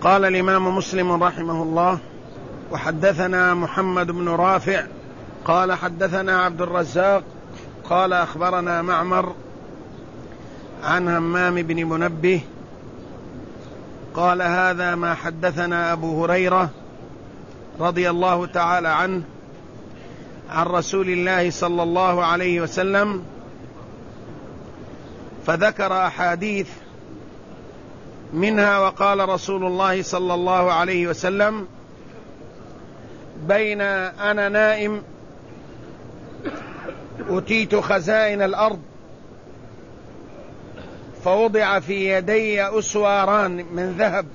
قال الإمام مسلم رحمه الله: وحدثنا محمد بن رافع قال حدثنا عبد الرزاق قال أخبرنا معمر عن همام بن منبه قال هذا ما حدثنا أبو هريرة رضي الله تعالى عنه عن رسول الله صلى الله عليه وسلم، فذكر أحاديث منها وقال رسول الله صلى الله عليه وسلم: بين أنا نائم أتيت خزائن الأرض فوضع في يدي أسواران من ذهب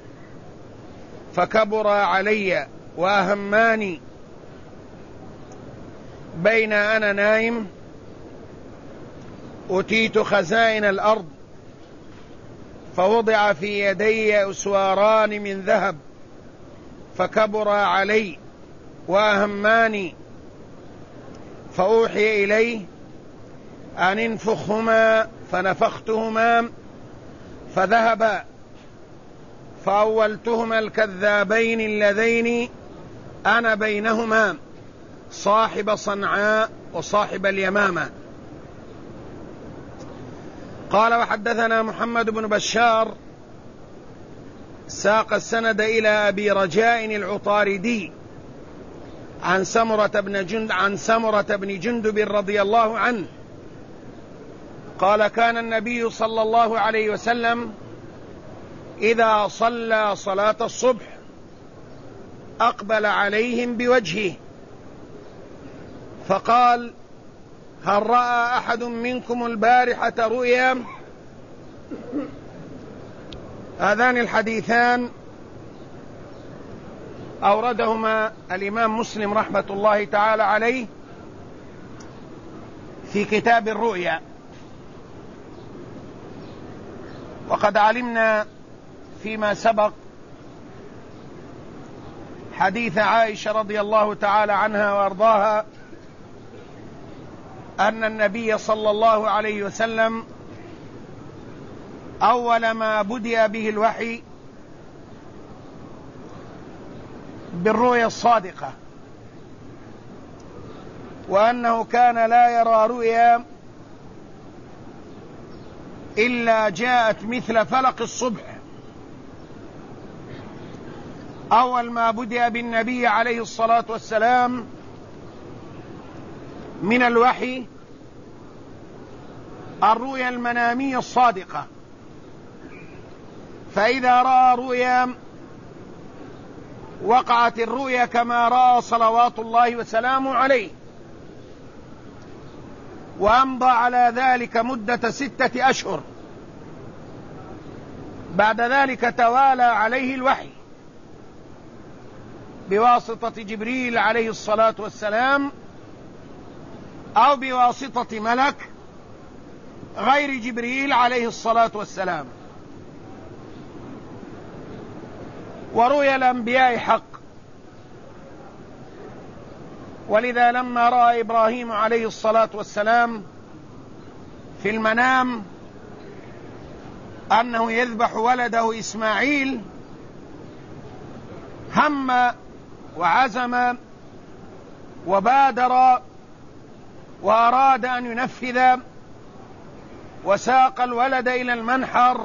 فكبر علي وأهماني. بين أنا نائم أتيت خزائن الأرض فوضع في يدي أسواران من ذهب فكبر علي وأهماني، فأوحي إليه أن انفخهما فنفختهما فذهبا، فأولتهما الكذابين اللذين أنا بينهما صاحب صنعاء وصاحب اليمامة. قال: وحدثنا محمد بن بشار ساق السند إلى أبي رجاء العطاردي عن سمرة بن جندب رضي الله عنه قال: كان النبي صلى الله عليه وسلم إذا صلى صلاة الصبح أقبل عليهم بوجهه فقال: هل رأى أحد منكم البارحة رؤيا؟ هذان الحديثان أوردهما الإمام مسلم رحمة الله تعالى عليه في كتاب الرؤيا. وقد علمنا فيما سبق حديث عائشة رضي الله تعالى عنها وأرضاها أن النبي صلى الله عليه وسلم أول ما بدأ به الوحي بالرؤيا الصادقة، وأنه كان لا يرى رؤيا إلا جاءت مثل فلق الصبح. أول ما بدأ بالنبي عليه الصلاة والسلام من الوحي الرؤيا المنامية الصادقة، فإذا رأى رؤيا وقعت الرؤيا كما رأى صلوات الله وسلامه عليه، وأمضى على ذلك مدة 6 أشهر. بعد ذلك توالى عليه الوحي بواسطة جبريل عليه الصلاة والسلام أو بواسطة ملك غير جبريل عليه الصلاة والسلام. ورؤيا الأنبياء حق، ولذا لما رأى إبراهيم عليه الصلاة والسلام في المنام أنه يذبح ولده إسماعيل هم وعزم وبادر وأراد أن ينفذ، وساق الولد إلى المنحر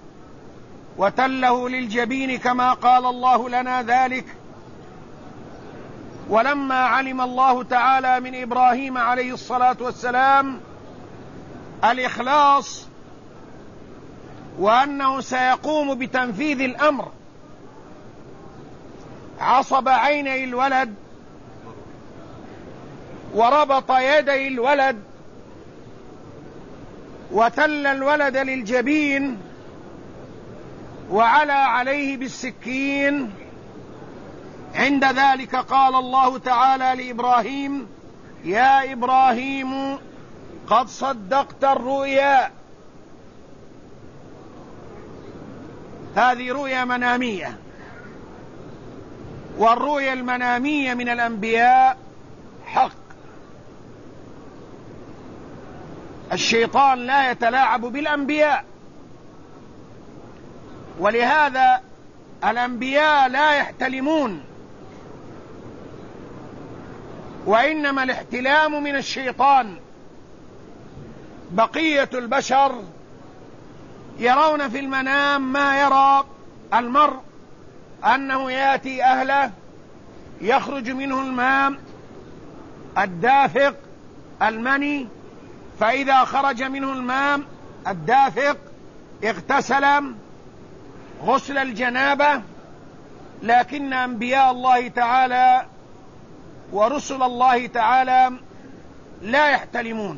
وتله للجبين كما قال الله لنا ذلك. ولما علم الله تعالى من إبراهيم عليه الصلاة والسلام الإخلاص وأنه سيقوم بتنفيذ الأمر، عصب عيني الولد وربط يدي الولد وتل الولد للجبين وعلى عليه بالسكين. عند ذلك قال الله تعالى لإبراهيم: يا إبراهيم قد صدقت الرؤيا. هذه رؤيا منامية، والرؤيا المنامية من الأنبياء حق. الشيطان لا يتلاعب بالأنبياء، ولهذا الأنبياء لا يحتلمون، وإنما الاحتلام من الشيطان. بقية البشر يرون في المنام ما يرى المرء، أنه يأتي أهله يخرج منه الماء الدافق المني، فإذا خرج منه الماء الدافق اغتسل غسل الجنابة. لكن أنبياء الله تعالى ورسل الله تعالى لا يحتلمون.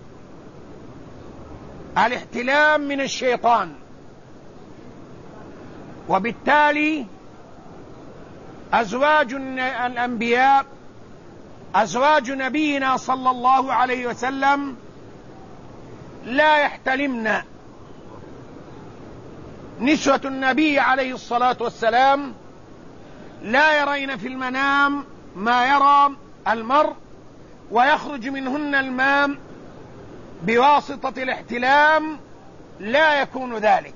الاحتلام من الشيطان، وبالتالي أزواج الأنبياء أزواج نبينا صلى الله عليه وسلم لا يحتلمن. نسوة النبي عليه الصلاة والسلام لا يرين في المنام ما يرى المرء، ويخرج منهن الماء بواسطة الاحتلام لا يكون ذلك.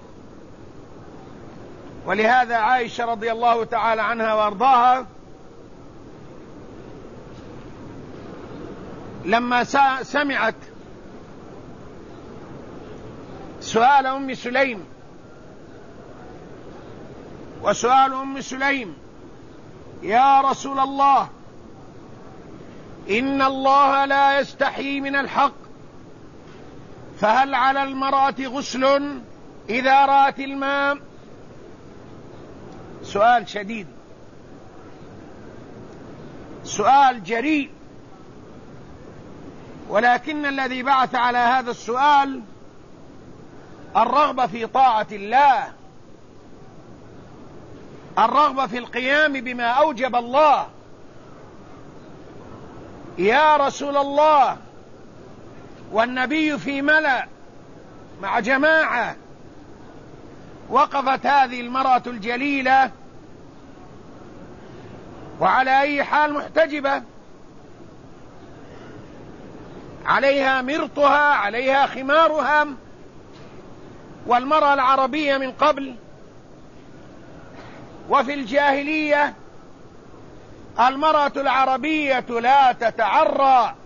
ولهذا عائشة رضي الله تعالى عنها وارضاها لما سمعت سؤال أم سليم، وسؤال أم سليم: يا رسول الله، إن الله لا يستحيي من الحق، فهل على المرأة غسل إذا رأت الماء؟ سؤال شديد، سؤال جريء، ولكن الذي بعث على هذا السؤال الرغبة في طاعة الله، الرغبة في القيام بما أوجب الله. يا رسول الله، والنبي في ملأ مع جماعة، وقفت هذه المرأة الجليلة وعلى أي حال محتجبة، عليها مرطها، عليها خمارها. والمرأة العربية من قبل وفي الجاهلية المرأة العربية لا تتعرى،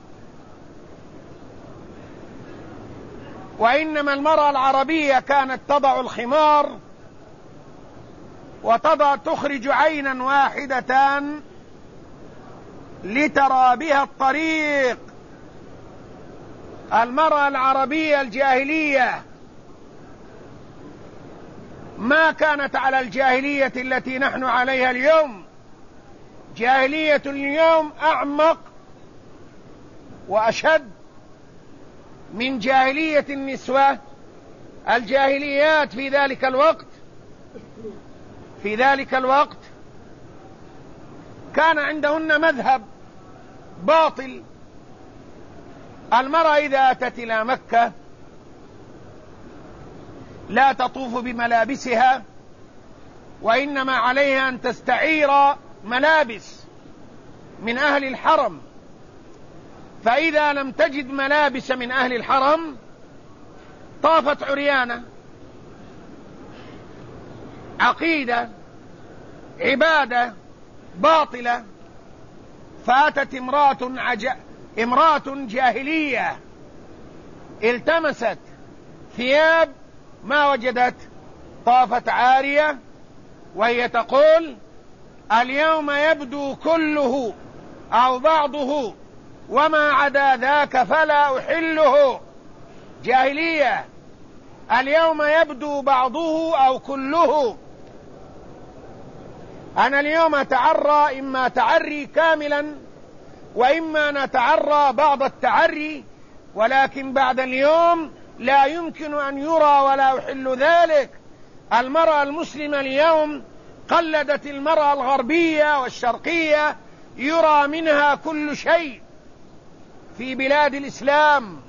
وإنما المرأة العربية كانت تضع الخمار تخرج عينا واحدة لترى بها الطريق. المرأة العربية الجاهلية ما كانت على الجاهلية التي نحن عليها اليوم. جاهلية اليوم أعمق وأشد من جاهلية النسوة. الجاهليات في ذلك الوقت كان عندهن مذهب باطل. المرأة إذا أتت إلى مكة لا تطوف بملابسها، وإنما عليها أن تستعير ملابس من أهل الحرم، فإذا لم تجد ملابس من أهل الحرم طافت عريانة. عقيدة، عبادة باطلة. فأتت امرأة جاهلية التمست ثياب ما وجدت، طافت عارية، وهي تقول: اليوم يبدو كله أو بعضه، وما عدا ذاك فلا أحله. جاهلية. اليوم يبدو بعضه أو كله. أنا اليوم أتعرى، إما تعري كاملا وإما نتعرى بعض التعري، ولكن بعد اليوم لا يمكن أن يرى ولا أحل ذلك. المرأة المسلمة اليوم قلدت المرأة الغربية والشرقية، يرى منها كل شيء. في بلاد الإسلام،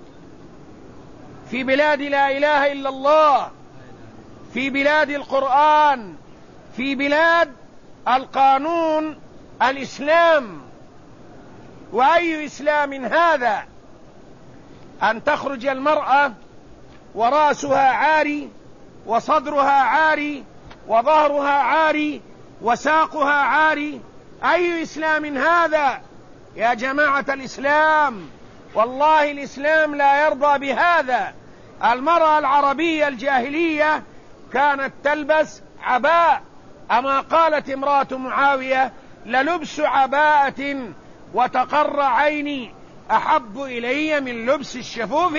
في بلاد لا إله إلا الله، في بلاد القرآن، في بلاد القانون الإسلام. وأي إسلام هذا؟ أن تخرج المرأة ورأسها عاري وصدرها عاري وظهرها عاري وساقها عاري. أي إسلام هذا يا جماعة الإسلام؟ والله الإسلام لا يرضى بهذا. المرأة العربية الجاهلية كانت تلبس عباء، أما قالت امرأة معاوية: للبس عباءة وتقر عيني أحب إلي من لبس الشفوف.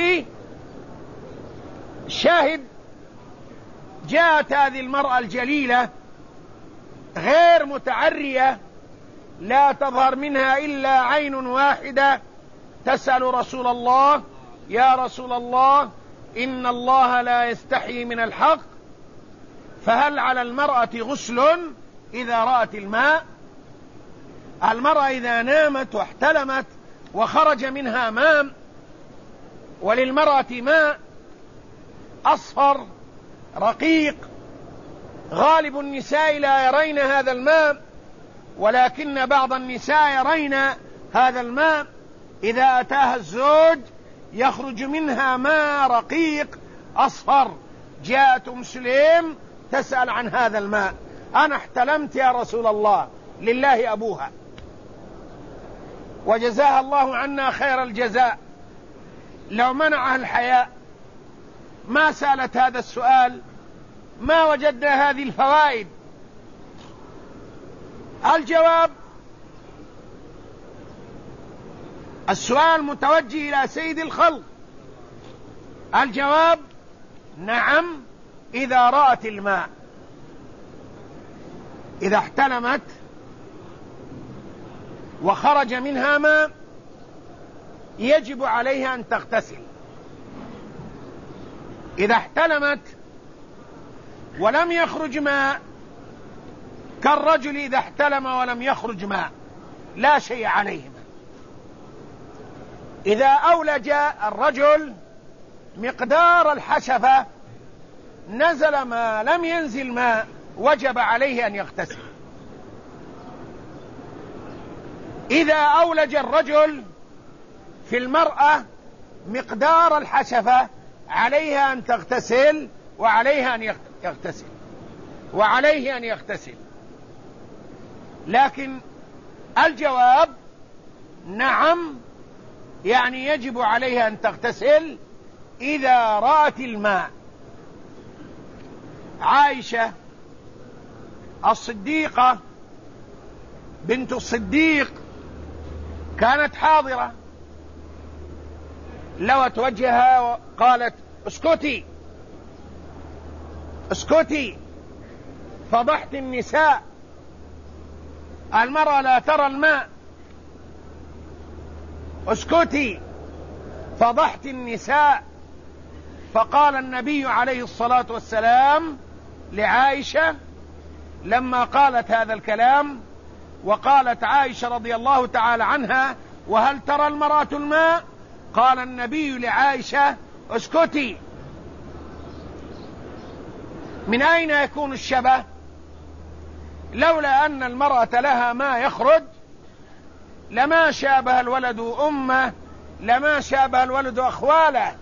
شاهد، جاءت هذه المرأة الجليلة غير متعرية، لا تظهر منها إلا عين واحدة، تسأل رسول الله: يا رسول الله، إن الله لا يستحي من الحق، فهل على المرأة غسل إذا رأت الماء؟ المرأة إذا نامت واحتلمت وخرج منها ماء، وللمرأة ماء أصفر رقيق، غالب النساء لا يرين هذا الماء، ولكن بعض النساء يرين هذا الماء. إذا أتاها الزوج يخرج منها ماء رقيق أصفر. جاءت أم سليم تسأل عن هذا الماء: أنا احتلمت يا رسول الله، لله أبوها، وجزاها الله عنا خير الجزاء. لو منعها الحياء ما سألت هذا السؤال، ما وجدنا هذه الفوائد. الجواب: السؤال متوجه إلى سيد الخلق. الجواب: نعم، إذا رأت الماء. إذا احتلمت وخرج منها ماء يجب عليها أن تغتسل. إذا احتلمت ولم يخرج ماء، كالرجل إذا احتلم ولم يخرج ماء، لا شيء عليهما. إذا أولج الرجل مقدار الحشفة نزل ما لم ينزل ماء، وجب عليه أن يغتسل. إذا أولج الرجل في المرأة مقدار الحشفة عليها أن تغتسل، وعليها أن يغتسل، وعليه أن يغتسل. لكن الجواب: نعم، يعني يجب عليها أن تغتسل إذا رأت الماء. عائشة الصديقة بنت الصديق كانت حاضرة، لوت وجهها وقالت: اسكتي اسكتي، فضحت النساء، المرأة لا ترى الماء، اسكتي، فضحت النساء. فقال النبي عليه الصلاة والسلام لعائشة لما قالت هذا الكلام، وقالت عائشة رضي الله تعالى عنها: وهل ترى المرأة الماء؟ قال النبي لعائشة: اسكتي. من أين يكون الشبه؟ لولا أن المرأة لها ما يخرج لما شابه الولد أمه، لما شابه الولد أخواله،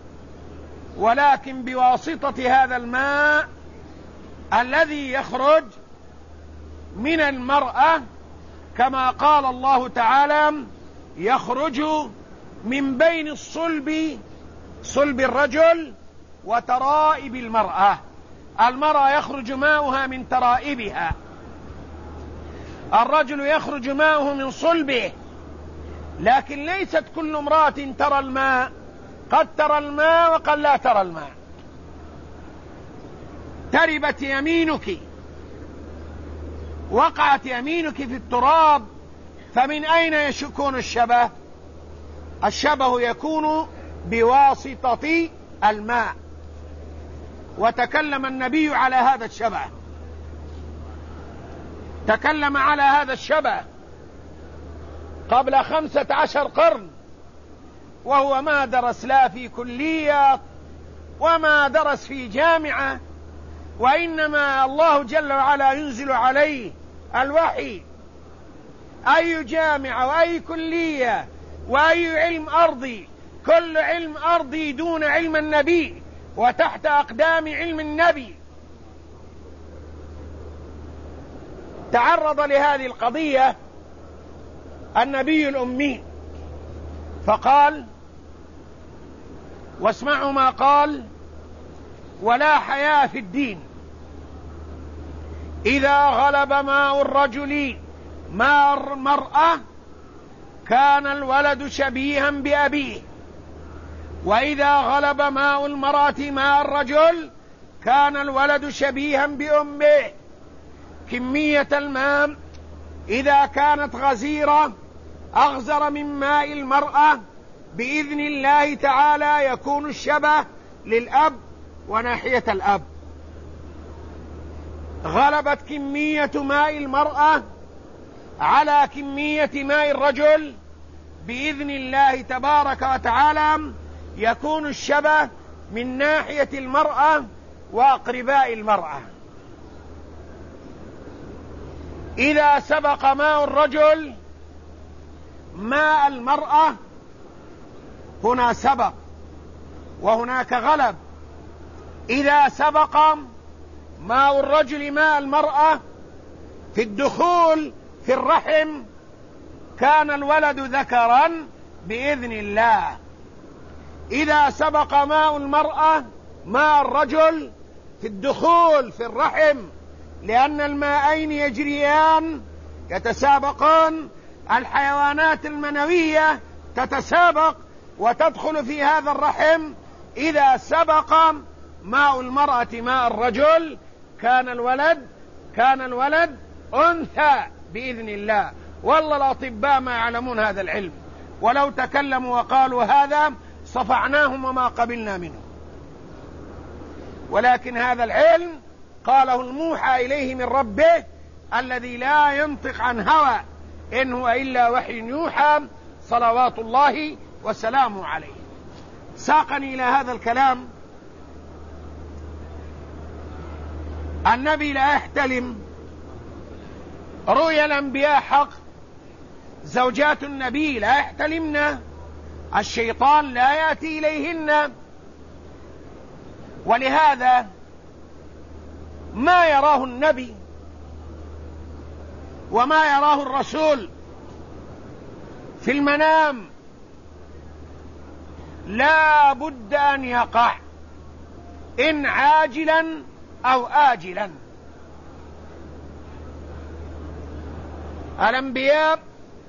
ولكن بواسطة هذا الماء الذي يخرج من المرأة، كما قال الله تعالى: يخرج من بين الصلب، صلب الرجل، وترائب المرأة. المرأة يخرج ماؤها من ترائبها، الرجل يخرج ماؤه من صلبه. لكن ليست كل امرأة ترى الماء، قد ترى الماء وقد لا ترى الماء. تربت يمينك، وقعت يمينك في التراب، فمن أين يكون الشبه؟ الشبه يكون بواسطة الماء. وتكلم النبي على هذا الشبه، تكلم على هذا الشبه قبل 15 قرن، وهو ما درس لا في كلية وما درس في جامعة، وإنما الله جل وعلا ينزل عليه الوحي. أي جامعة وأي كلية وأي علم أرضي، كل علم أرضي دون علم النبي وتحت أقدام علم النبي. تعرض لهذه القضية النبي الأمي فقال، واسمعوا ما قال: ولا حياء في الدين، إذا غلب ماء الرجل ماء المرأة كان الولد شبيها بأبيه، وإذا غلب ماء المرأة ماء الرجل كان الولد شبيها بأمه. كمية الماء إذا كانت غزيرة أغزر من ماء المرأة بإذن الله تعالى يكون الشبه للأب وناحية الأب. غلبت كمية ماء المرأة على كمية ماء الرجل بإذن الله تبارك وتعالى يكون الشبه من ناحية المرأة وأقرباء المرأة. إذا سبق ماء الرجل ماء المرأة هنا سبق وهناك غلب. إذا سبق ماء الرجل ماء المرأة في الدخول في الرحم كان الولد ذكرا بإذن الله. إذا سبق ماء المرأة ماء الرجل في الدخول في الرحم، لأن الماءين يجريان يتسابقان، الحيوانات المنوية تتسابق وتدخل في هذا الرحم. إذا سبق ماء المرأة ماء الرجل كان الولد أنثى بإذن الله. والله الأطباء ما يعلمون هذا العلم، ولو تكلموا وقالوا هذا صفعناهم وما قبلنا منه، ولكن هذا العلم قاله الموحى إليه من ربه الذي لا ينطق عن هوى إن هو إلا وحي يوحى صلوات الله وسلامه عليه. ساقني إلى هذا الكلام النبي لا يحتلم، رؤيا الأنبياء حق، زوجات النبي لا يحتلمن، الشيطان لا يأتي إليهن. ولهذا ما يراه النبي وما يراه الرسول في المنام لا بد أن يقع، إن عاجلا أو آجلا. الأنبياء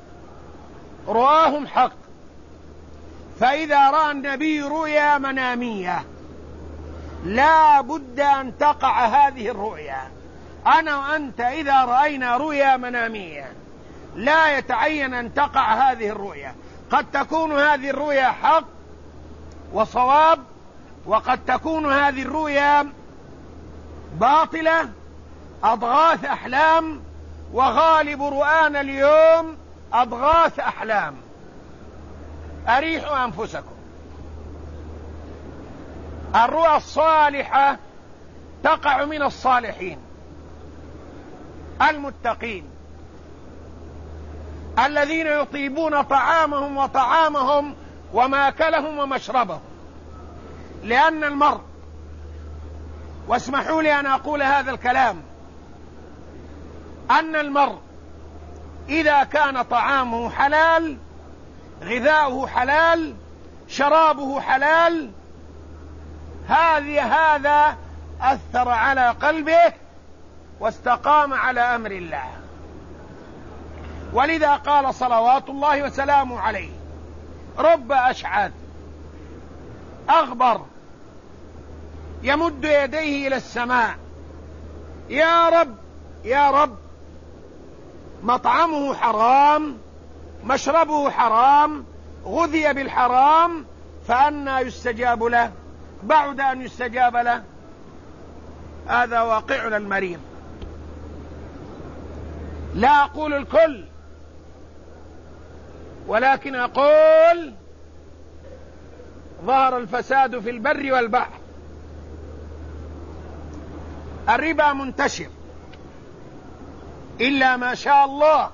رؤاهم حق، فإذا رأى النبي رؤيا منامية لا بد أن تقع هذه الرؤيا. أنا وأنت إذا رأينا رؤيا منامية لا يتعين أن تقع هذه الرؤيا. قد تكون هذه الرؤيا حق وصواب، وقد تكون هذه الرؤيا باطلة أضغاث أحلام، وغالب رؤانا اليوم أضغاث أحلام. أريحوا أنفسكم. الرؤى الصالحة تقع من الصالحين المتقين الذين يطيبون طعامهم وماكلهم ومشربهم. لأن المرء، واسمحوا لي أن أقول هذا الكلام، أن المرء إذا كان طعامه حلال، غذاؤه حلال، شرابه حلال، هذا أثر على قلبه واستقام على أمر الله. ولذا قال صلوات الله وسلامه عليه: رب أشعث أغبر يمد يديه إلى السماء: يا رب يا رب، مطعمه حرام، مشربه حرام، غذي بالحرام، فأنى يستجاب له؟ بعد أن يستجاب له. هذا واقعنا المريض. لا أقول الكل، ولكن أقول ظهر الفساد في البر والبحر. الربا منتشر إلا ما شاء الله.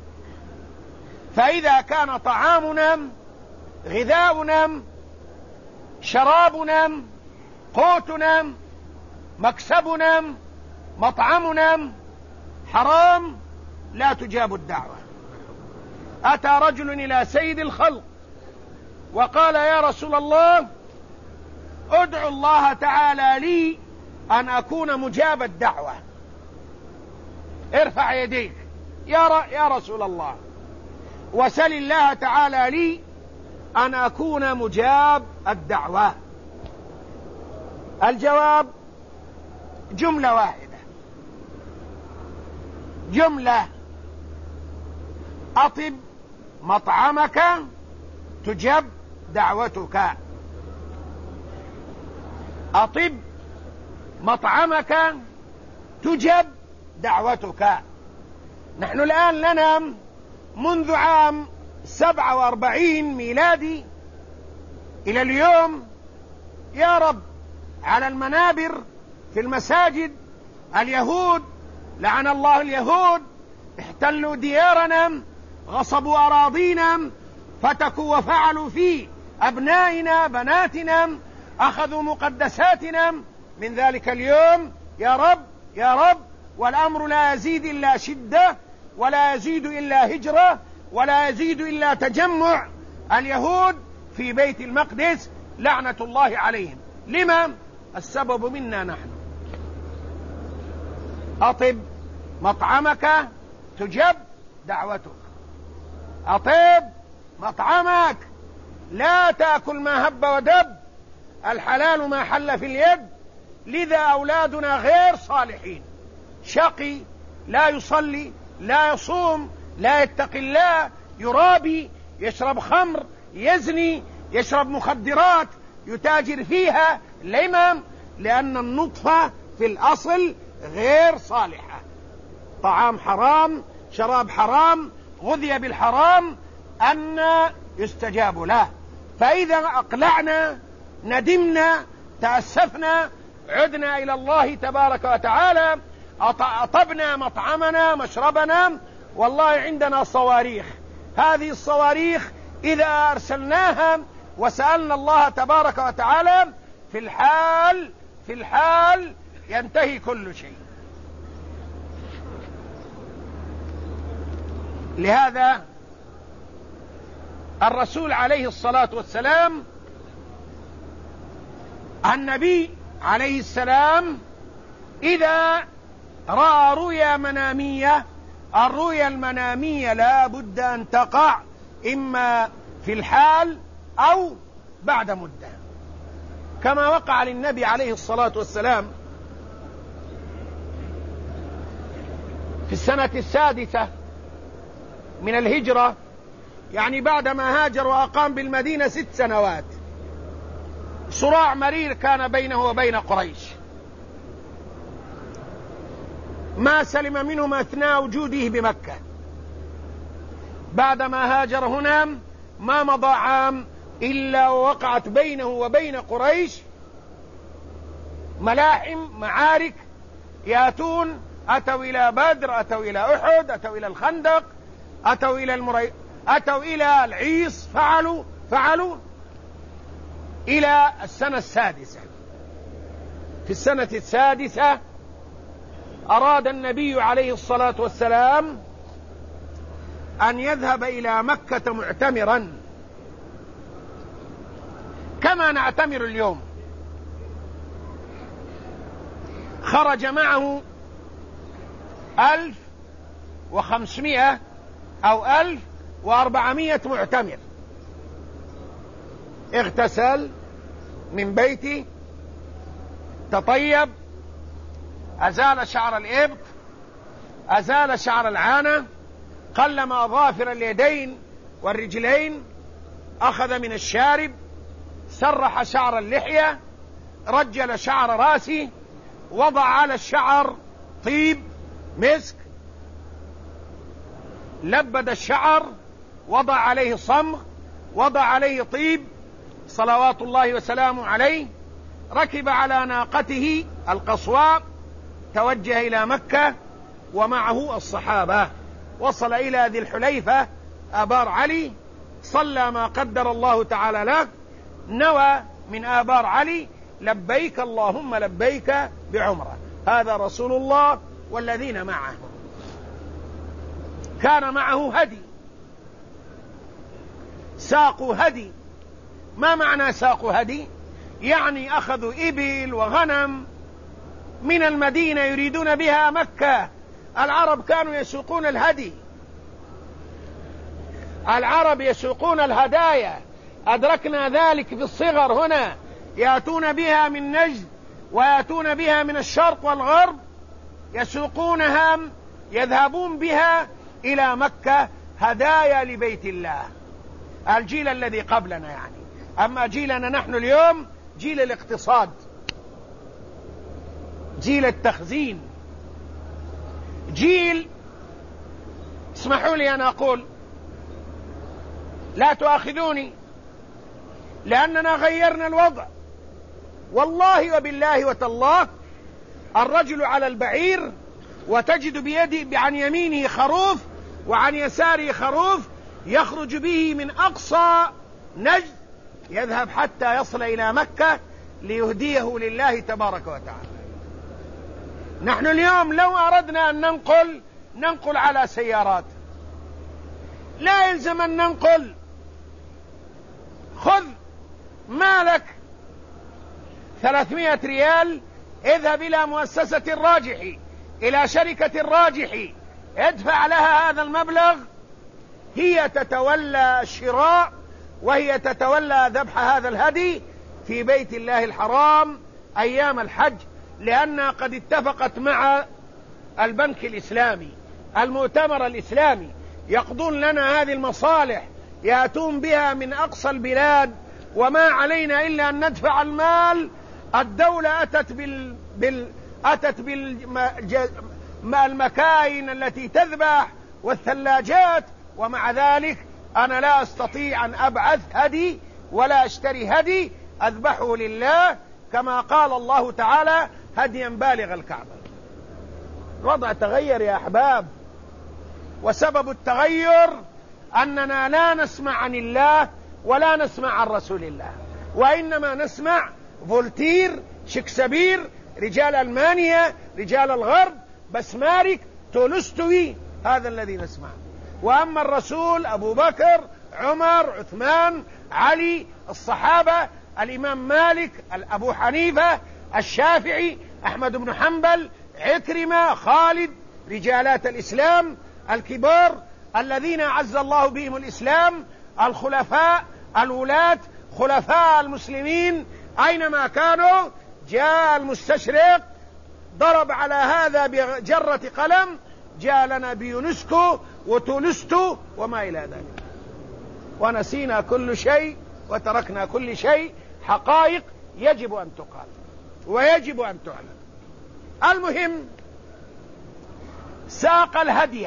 فإذا كان طعامنا، غذاؤنا، شرابنا، قوتنا، مكسبنا، مطعمنا حرام لا تجاب الدعوة. أتى رجل إلى سيد الخلق وقال: يا رسول الله، ادعو الله تعالى لي أن أكون مجاب الدعوة. ارفع يديك يا رسول الله، وسل الله تعالى لي أن أكون مجاب الدعوة. الجواب جملة واحدة، جملة: أطب مطعمك تجب دعوتك. أطب مطعمك تجب دعوتك. نحن الآن لنا منذ عام 47 ميلادي إلى اليوم يا رب على المنابر في المساجد اليهود، لعن الله اليهود، احتلوا ديارنا، غصبوا أراضينا، فتكوا وفعلوا في أبنائنا بناتنا، أخذوا مقدساتنا. من ذلك اليوم يا رب يا رب، والأمر لا يزيد إلا شدة، ولا يزيد إلا هجرة، ولا يزيد إلا تجمع اليهود في بيت المقدس لعنة الله عليهم. لما؟ السبب منا نحن. أطب مطعمك تجب دعوتك. أطب مطعمك، لا تأكل ما هب ودب، الحلال ما حل في اليد. لذا أولادنا غير صالحين، شقي، لا يصلي، لا يصوم، لا يتقي الله، يرابي، يشرب خمر، يزني، يشرب مخدرات، يتاجر فيها. لما؟ لأن النطفة في الأصل غير صالحة. طعام حرام، شراب حرام، غذي بالحرام، أن يستجاب له. فإذا أقلعنا، ندمنا، تأسفنا، عدنا إلى الله تبارك وتعالى، أطبنا مطعمنا مشربنا. والله عندنا صواريخ، هذه الصواريخ إذا أرسلناها وسألنا الله تبارك وتعالى في الحال ينتهي كل شيء. لهذا الرسول عليه الصلاة والسلام، النبي عليه السلام، إذا رأى رؤيا منامية، الرؤيا المنامية لا بد أن تقع إما في الحال أو بعد مدة، كما وقع للنبي عليه الصلاة والسلام في السنة 6 من الهجرة، يعني بعدما هاجر وأقام بالمدينة 6 سنوات. صراع مرير كان بينه وبين قريش، ما سلم منهم أثناء وجوده بمكة. بعدما هاجر هنا ما مضى عام إلا ووقعت بينه وبين قريش ملاحم، معارك، يأتون، أتوا إلى بدر، أتوا إلى أحد، أتوا إلى الخندق، أتوا إلى العيص، فعلوا إلى السنة 6. في السنة 6 أراد النبي عليه الصلاة والسلام أن يذهب إلى مكة معتمرا كما نعتمر اليوم. خرج معه 1500 أو 1400 معتمر. اغتسل من بيته، تطيب، أزال شعر الإبط، أزال شعر العانة، قلم أظافر اليدين والرجلين، أخذ من الشارب، سرح شعر اللحية، رجل شعر راسه، وضع على الشعر طيب مسك، لبد الشعر، وضع عليه صمغ، وضع عليه طيب صلوات الله وسلامه عليه، ركب على ناقته القصواء، توجه إلى مكة ومعه الصحابة. وصل إلى ذي الحليفة آبار علي، صلى ما قدر الله تعالى له، نوى من آبار علي: لبيك اللهم لبيك بعمرة. هذا رسول الله والذين معه. كان معه هدي، ساقوا هدي. ما معنى ساقوا هدي؟ يعني أخذوا إبل وغنم من المدينة يريدون بها مكة. العرب كانوا يسوقون الهدي، العرب يسوقون الهدايا، أدركنا ذلك في الصغر هنا، يأتون بها من نجد ويأتون بها من الشرق والغرب، يسوقونها، يذهبون بها إلى مكة هدايا لبيت الله. الجيل الذي قبلنا يعني. أما جيلنا نحن اليوم جيل الاقتصاد، جيل التخزين، جيل، اسمحوا لي أن أقول، لا تؤاخذوني، لأننا غيرنا الوضع والله وبالله وتالله. الرجل على البعير وتجد بيده عن يمينه خروف وعن يساره خروف، يخرج به من أقصى نجد يذهب حتى يصل إلى مكة ليهديه لله تبارك وتعالى. نحن اليوم لو أردنا أن ننقل على سيارات، لا يلزم أن ننقل. خذ مالك 300 ريال، اذهب إلى مؤسسة الراجحي، إلى شركة الراجحي، ادفع لها هذا المبلغ، هي تتولى الشراء وهي تتولى ذبح هذا الهدي في بيت الله الحرام أيام الحج، لأنها قد اتفقت مع البنك الإسلامي، المؤتمر الإسلامي، يقضون لنا هذه المصالح، يأتون بها من أقصى البلاد، وما علينا إلا أن ندفع المال. الدولة أتت بالمكاين التي تذبح والثلاجات، ومع ذلك أنا لا أستطيع أن أبعث هدي ولا أشتري هدي أذبحه لله كما قال الله تعالى هديا بالغ الكعبة. الوضع تغير يا أحباب، وسبب التغير أننا لا نسمع عن الله ولا نسمع عن رسول الله، وإنما نسمع فولتير، شكسبير، رجال ألمانيا، رجال الغرب، بسمارك، تولستوي، هذا الذي نسمع. وأما الرسول أبو بكر، عمر، عثمان، علي، الصحابة، الإمام مالك، أبو حنيفة، الشافعي، أحمد بن حنبل، عكرمة، خالد، رجالات الإسلام الكبار الذين أعز الله بهم الإسلام، الخلفاء، الولاة، خلفاء المسلمين، أينما كانوا جاء المستشرق ضرب على هذا بجرة قلم، جاء لنا بيونسكو وتولستو وما إلى ذلك، ونسينا كل شيء وتركنا كل شيء. حقائق يجب أن تقال ويجب أن تعلم. المهم، ساق الهدي،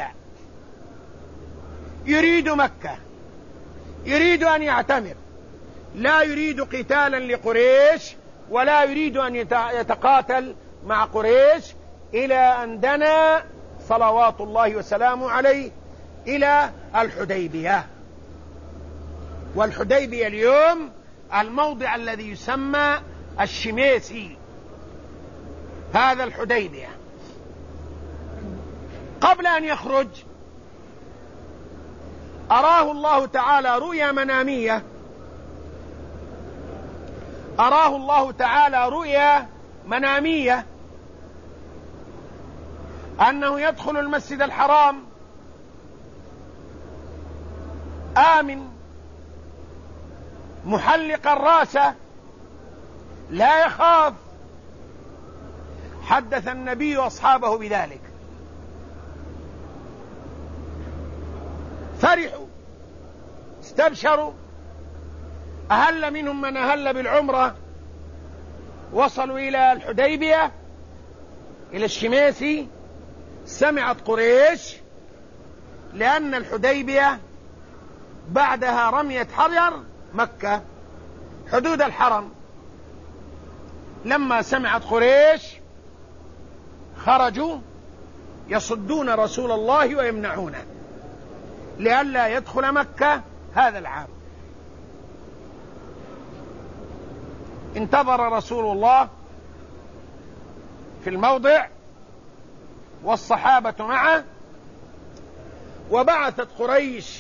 يريد مكة، يريد أن يعتمر، لا يريد قتالا لقريش ولا يريد أن يتقاتل مع قريش، إلى أن دنا صلوات الله وسلامه عليه إلى الحديبية. والحديبية اليوم الموضع الذي يسمى الشميسي، هذا الحديبية. قبل أن يخرج أراه الله تعالى رؤيا منامية، أراه الله تعالى رؤيا منامية أنه يدخل المسجد الحرام آمن محلق الرأس لا يخاف. حدث النبي أصحابه بذلك، فرحوا، استبشروا، أهل منهم من أهل بالعمرة، وصلوا إلى الحديبية إلى الشميسي. سمعت قريش، لأن الحديبية بعدها رمية حجر مكة حدود الحرم. لما سمعت قريش خرجوا يصدون رسول الله ويمنعونه لئلا يدخل مكة هذا العام. انتظر رسول الله في الموضع والصحابة معه، وبعثت قريش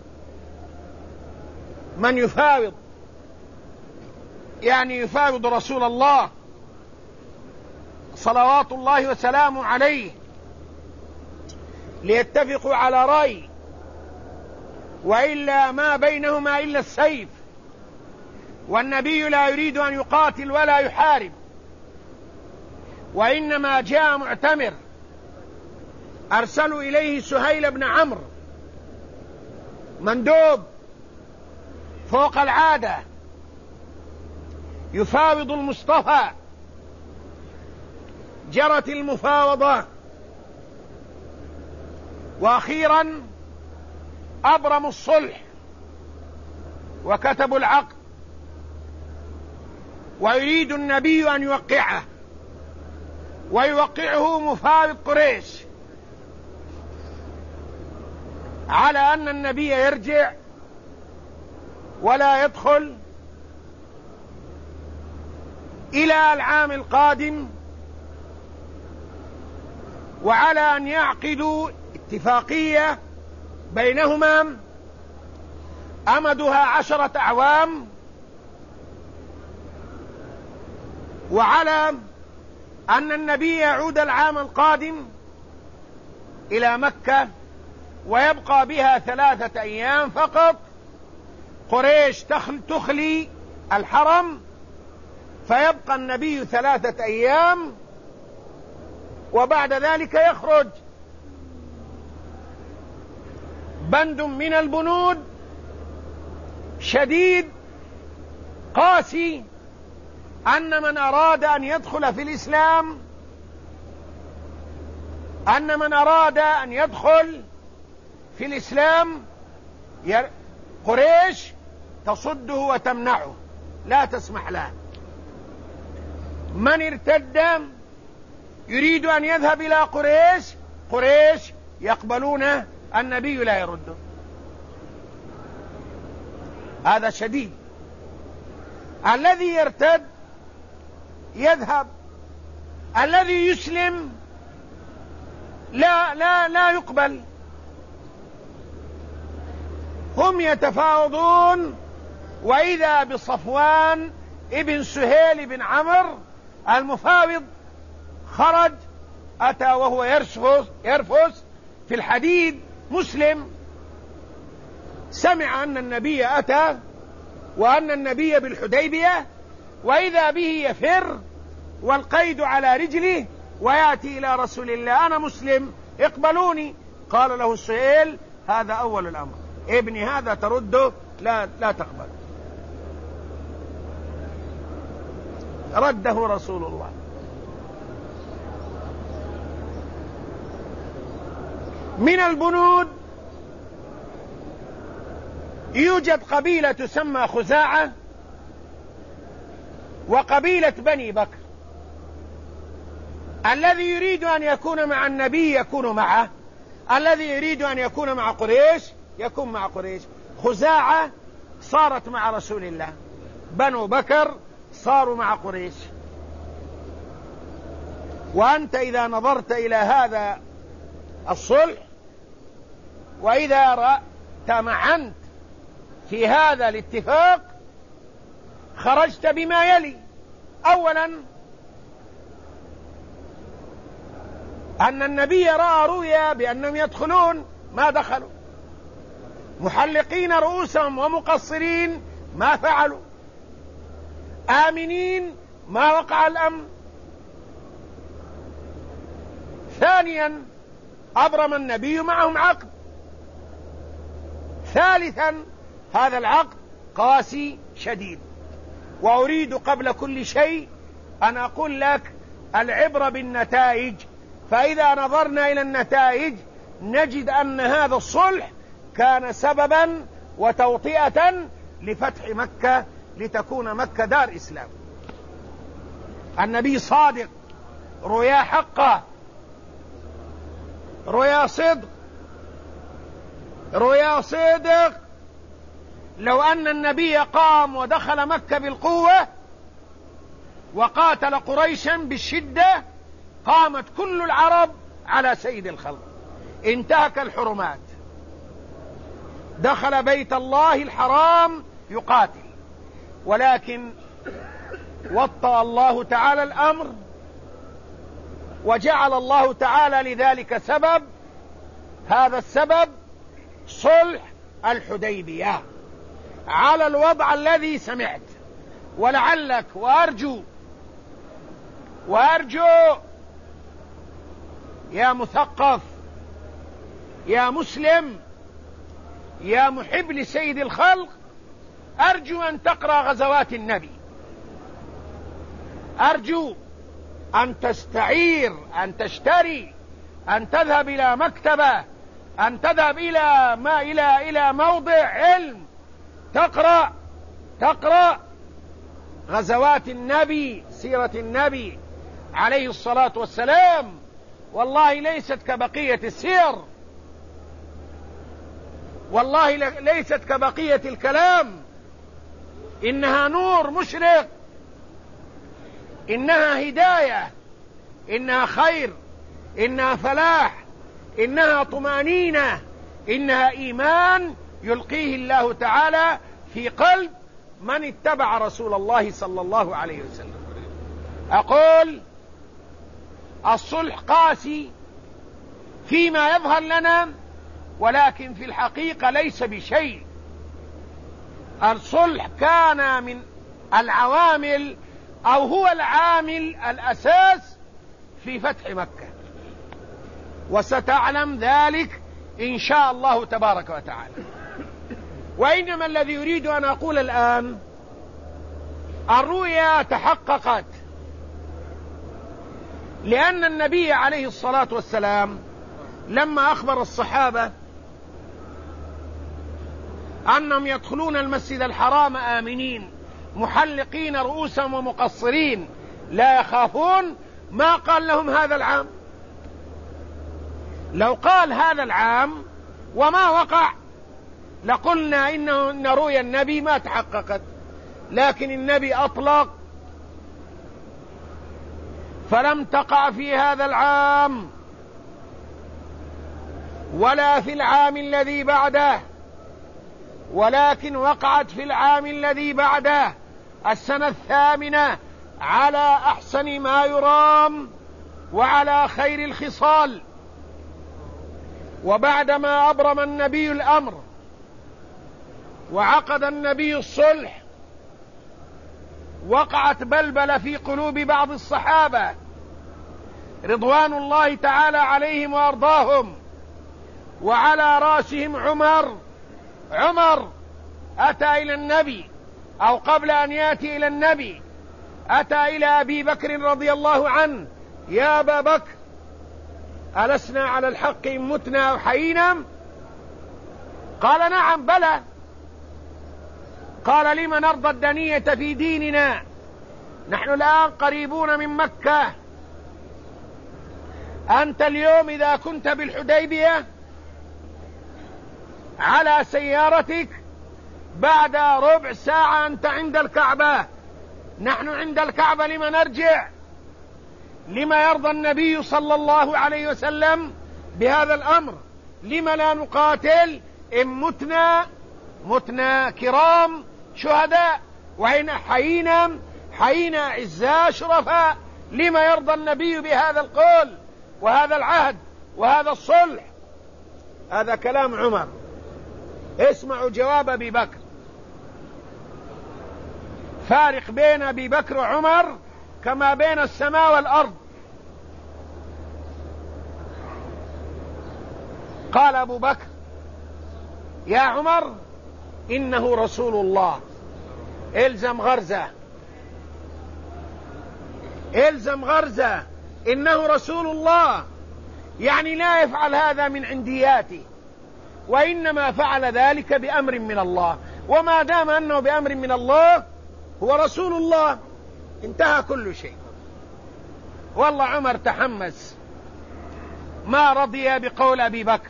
من يفاوض، يعني يفاوض رسول الله صلوات الله وسلامه عليه ليتفقوا على رأي، وإلا ما بينهما إلا السيف، والنبي لا يريد أن يقاتل ولا يحارب، وإنما جاء معتمر. أرسلوا إليه سهيل بن عمرو مندوب فوق العادة يفاوض المصطفى. جرت المفاوضة، وأخيرا أبرموا الصلح وكتبوا العقد، ويريد النبي أن يوقعه، ويوقعه مفاوض قريش على أن النبي يرجع ولا يدخل إلى العام القادم، وعلى أن يعقدوا اتفاقية بينهما أمدها 10 أعوام، وعلى أن النبي يعود العام القادم إلى مكة ويبقى بها 3 أيام فقط. قريش تخلي الحرم، فيبقى النبي 3 أيام، وبعد ذلك يخرج. بند من البنود شديد قاسي أن من أراد أن يدخل في الإسلام، أن من أراد أن يدخل في الإسلام قريش تصده وتمنعه، لا تسمح له. من ارتد يريد أن يذهب إلى قريش يقبلونه، النبي لا يرده. هذا شديد. الذي يرتد يذهب، الذي يسلم لا يقبل. هم يتفاوضون، وإذا بصفوان ابن سهيل بن عمرو المفاوض خرج، أتى وهو يرفس في الحديد مسلم، سمع أن النبي أتى وأن النبي بالحديبية، وإذا به يفر والقيد على رجله ويأتي إلى رسول الله: أنا مسلم اقبلوني. قال له سهيل: هذا أول الأمر، ابني هذا ترده، لا تقبل. رده رسول الله. من البنود يوجد قبيلة تسمى خزاعة، وقبيلة بني بكر. الذي يريد أن يكون مع النبي يكون معه، الذي يريد أن يكون مع قريش يكون مع قريش. خزاعة صارت مع رسول الله، بنو بكر صاروا مع قريش. وأنت إذا نظرت إلى هذا الصلح، وإذا تمعنت في هذا الاتفاق، خرجت بما يلي: أولا أن النبي رأى رؤيا بأنهم يدخلون، ما دخلوا، محلقين رؤوسهم ومقصرين، ما فعلوا، آمنين، ما وقع الأمر. ثانيا أبرم النبي معهم عقد. ثالثا هذا العقد قاسي شديد. وأريد قبل كل شيء أن أقول لك العبرة بالنتائج، فإذا نظرنا إلى النتائج نجد أن هذا الصلح كان سببا وتوطئة لفتح مكة، لتكون مكة دار إسلام. النبي صادق، رؤيا حقه، رؤيا صدق. لو أن النبي قام ودخل مكة بالقوة وقاتل قريشا بالشدة، قامت كل العرب على سيد الخلق، انتهك الحرمات، دخل بيت الله الحرام يقاتل، ولكن وطأ الله تعالى الأمر وجعل الله تعالى لذلك سبب. هذا السبب صلح الحديبية على الوضع الذي سمعت. ولعلك وأرجو يا مثقف يا مسلم يا محب لسيد الخلق، أرجو أن تقرأ غزوات النبي، أرجو أن تستعير، أن تشتري، أن تذهب إلى مكتبة، أن تذهب إلى موضع علم تقرأ غزوات النبي، سيرة النبي عليه الصلاة والسلام. والله ليست كبقية السير، والله ليست كبقية الكلام، إنها نور مشرق، إنها هداية، إنها خير، إنها فلاح، إنها طمأنينة، إنها إيمان يلقيه الله تعالى في قلب من اتبع رسول الله صلى الله عليه وسلم. أقول الصلح قاسي فيما يظهر لنا، ولكن في الحقيقة ليس بشيء. الصلح كان من العوامل أو هو العامل الأساس في فتح مكة، وستعلم ذلك إن شاء الله تبارك وتعالى. وإنما الذي يريد أن أقول الآن، الرؤيا تحققت، لأن النبي عليه الصلاة والسلام لما أخبر الصحابة أنهم يدخلون المسجد الحرام آمنين محلقين رؤوسهم ومقصرين لا يخافون، ما قال لهم هذا العام. لو قال هذا العام وما وقع لقلنا إن رؤيا النبي ما تحققت، لكن النبي أطلق فلم تقع في هذا العام ولا في العام الذي بعده، ولكن وقعت في العام الذي بعده السنة 8 على أحسن ما يرام وعلى خير الخصال. وبعدما أبرم النبي الأمر وعقد النبي الصلح، وقعت بلبلة في قلوب بعض الصحابة رضوان الله تعالى عليهم وأرضاهم، وعلى رأسهم عمر أتى إلى النبي، أو قبل أن يأتي إلى النبي أتى إلى أبي بكر رضي الله عنه: يا أبا بكر، ألسنا على الحق إن متنا أو حيينا؟ قال: نعم بلى. قال: لم نرضى الدنية في ديننا؟ نحن الآن قريبون من مكة، أنت اليوم إذا كنت بالحديبية على سيارتك بعد ربع ساعة أنت عند الكعبة، نحن عند الكعبة، لما نرجع؟ لما يرضى النبي صلى الله عليه وسلم بهذا الأمر؟ لما لا نقاتل؟ إن متنا كرام شهداء، وإن حيينا عزاء شرفاء. لما يرضى النبي بهذا القول وهذا العهد وهذا الصلح؟ هذا كلام عمر. اسمعوا جواب أبي بكر. فارق بين أبي بكر وعمر كما بين السماء والأرض. قال أبو بكر: يا عمر، إنه رسول الله، الزم غرزة، إنه رسول الله، يعني لا يفعل هذا من عندياته، وإنما فعل ذلك بأمر من الله، وما دام أنه بأمر من الله هو رسول الله، انتهى كل شيء. والله عمر تحمس، ما رضي بقول أبي بكر.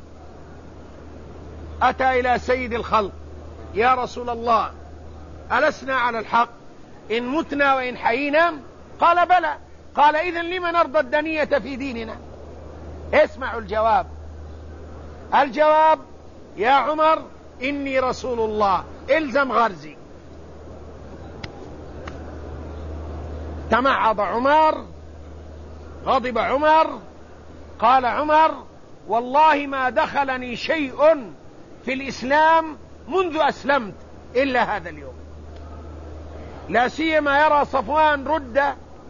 أتى إلى سيد الخلق: يا رسول الله، ألسنا على الحق إن متنا وإن حيينا؟ قال: بلى. قال: إذن لما نرضى الدنية في ديننا؟ اسمعوا الجواب. يا عمر إني رسول الله إلزم غرزي. تمعض عمر، غضب عمر، قال عمر والله ما دخلني شيء في الإسلام منذ أسلمت إلا هذا اليوم. لا سيما يرى صفوان رد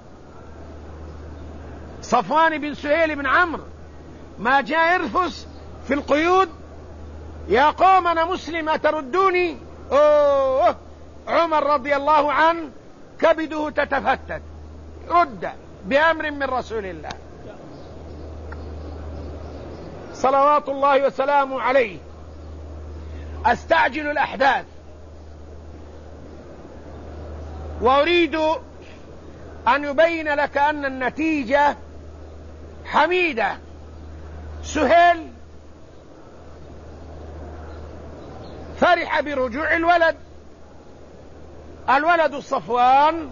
صفوان بن سهيل بن عمرو ما جاء يرفس في القيود، يا قوم أنا مسلم أتردوني؟ أوه، عمر رضي الله عنه كبده تتفتت، رد بأمر من رسول الله صلوات الله وسلامه عليه. أستعجل الأحداث وأريد أن يبين لك أن النتيجة حميدة. سهيل فرح برجوع الولد صفوان